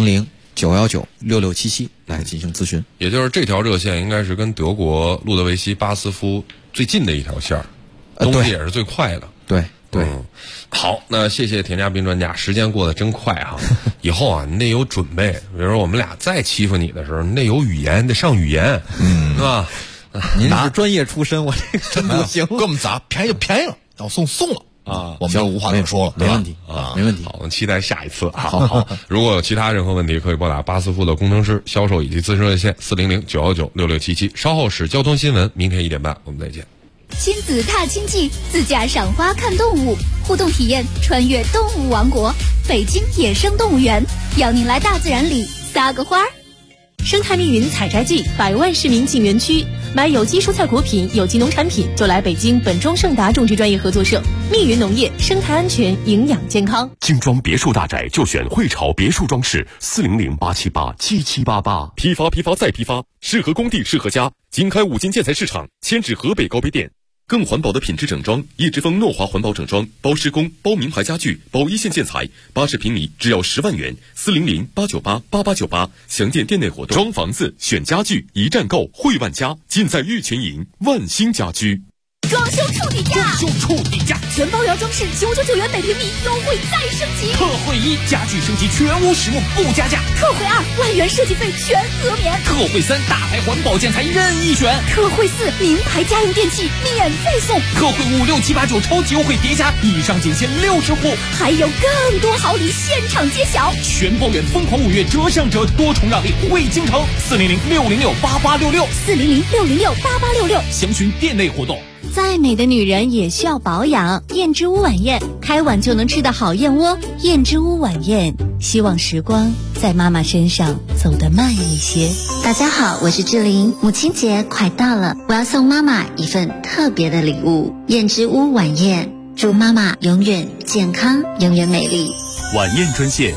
400-919-6677来进行咨询。 也就是这条热线应该是跟德国路德维希巴斯夫最近的一条线儿，东西也是最快的。 对， 好，那谢谢田家斌专家，时间过得真快以后你得有准备，比如说我们俩再欺负你的时候，你得有语言，得上语言，是吧？ 您是专业出身，我这个真不行。 给我们砸，便宜就便宜了，要送了。我们就无话可说了， 没问题没问题。 好，我们期待下一次。好，如果有其他任何问题，可以拨打巴斯夫的工程师、销售以及咨询热线400-919-6677。稍后是交通新闻，明天1点半我们再见。 亲子踏青记，自驾赏花看动物，互动体验穿越动物王国，北京野生动物园，邀您来大自然里撒个花儿。 生态密云采摘季，100万市民进园区，买有机蔬菜果品、有机农产品就来北京本庄盛达种植专业合作社。密云农业，生态安全，营养健康。 精装别墅大宅就选汇潮别墅装饰，400-878-7788。批发再批发，适合工地适合家。经开5金建材市场，迁至河北高碑店。更环保的品质整装，叶之峰诺华环保整装，包施工、包名牌家具、包一线建材，80平米只要10万元，400-898-8898，详见店内活动。装房子选家具，一站购汇万家，尽在玉泉营万兴家居。 装修处底价，全包疗装饰999元每平米，优惠再升级。 特惠1，家具升级全屋实木不加价。 特惠2，万元设计费全额免。 特惠3，大牌环保建材任意选。 特惠4，名牌家用电器免费送。 特惠5、6、7、8、9超级优惠叠加，以上仅限60户， 还有更多好礼现场揭晓。 全包圆疯狂5月折上折，多重让利惠京城，400-606-8866，400-606-8866，详询店内活动。 再美的女人也需要保养，燕之屋晚宴，开碗就能吃的好燕窝。燕之屋晚宴，希望时光在妈妈身上走得慢一些。大家好，我是志玲，母亲节快到了，我要送妈妈一份特别的礼物。燕之屋晚宴，祝妈妈永远健康，永远美丽。 晚宴专线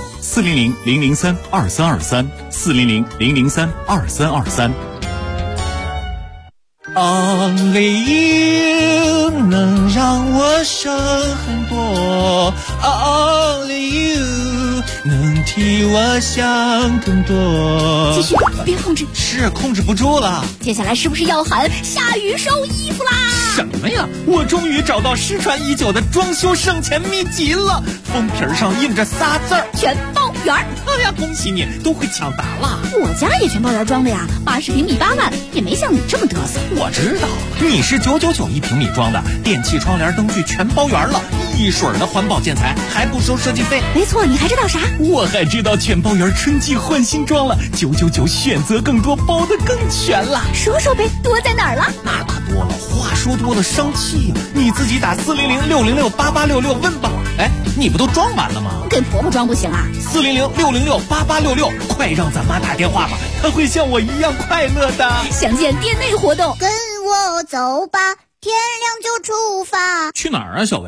400-003-2323，400-003-2323。 Only you 能让我省很多 ，Only you 能替我想更多。 继续，别控制， 是控制不住了。 接下来是不是要喊下雨收衣服啦？ 什么呀！我终于找到失传已久的装修省钱秘籍了，封皮上印着仨字儿： 全包圆。 哎呀，恭喜你，都会抢答了。 我家也全包圆装的呀，80平米8万，也没像你这么嘚瑟。 我知道，你是999一平米装的，电器、窗帘、灯具全包圆了，一水儿的环保建材，还不收设计费。 没错，你还知道啥？ 我还知道全包圆春季换新装了，999选择更多，包得更全了。 说说呗，多在哪儿了？ 那可多了，话说多了生气呀！你自己打400-606-8866问吧。哎，你不都装完了吗？ 给婆婆装不行啊 ？400-606-8866，快让咱妈打电话吧，她会像我一样快乐的。 详见店内活动。 跟我走吧，天亮就出发。 去哪儿啊，小薇？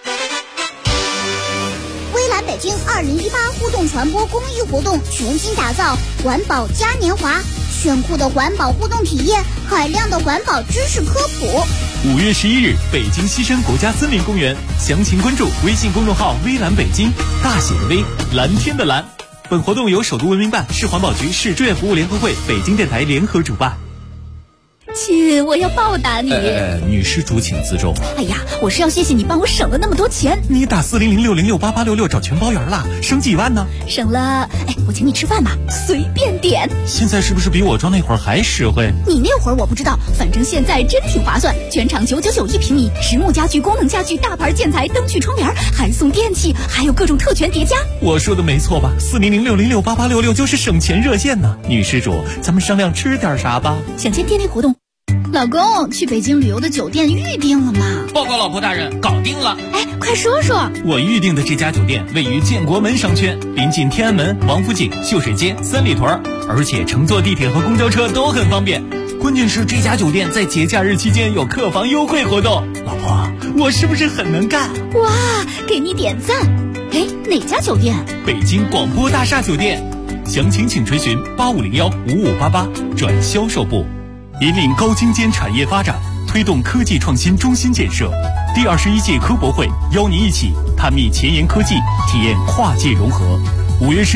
微蓝北京2018互动传播公益活动全新打造环保嘉年华，炫酷的环保互动体验，海量的环保知识科普。 5月11日，北京西山国家森林公园，详情关注微信公众号“微蓝北京”，大写的微，蓝天的蓝。本活动由首都文明办、市环保局、市志愿服务联合会、北京电台联合主办。 亲，我要报答你。 女施主请自重。 哎呀，我是要谢谢你帮我省了那么多钱。 你打400-606-8866找全包圆了，省几万呢？ 省了，我请你吃饭吧，随便点。 现在是不是比我装那会儿还实惠？ 你那会儿我不知道，反正现在真挺划算。全场999一平米，实木家具、功能家具、大牌建材、灯具、窗帘，还送电器，还有各种特权叠加。 我说的没错吧？400-606-8866就是省钱热线呢。女施主，咱们商量吃点啥吧？ 想见店内活动。老公，去北京旅游的酒店预定了吗？ 报告老婆大人，搞定了。 快说说。 我预定的这家酒店位于建国门商圈，临近天安门、王府井、秀水街、三里屯，而且乘坐地铁和公交车都很方便。关键是这家酒店在节假日期间有客房优惠活动。老婆，我是不是很能干？ 哇，给你点赞。哪家酒店？ 北京广播大厦酒店。详情请垂询8501-5588转销售部。引领高精尖产业发展，推动科技创新中心建设。第21届科博会邀您一起探秘前沿科技，体验跨界融合。5月10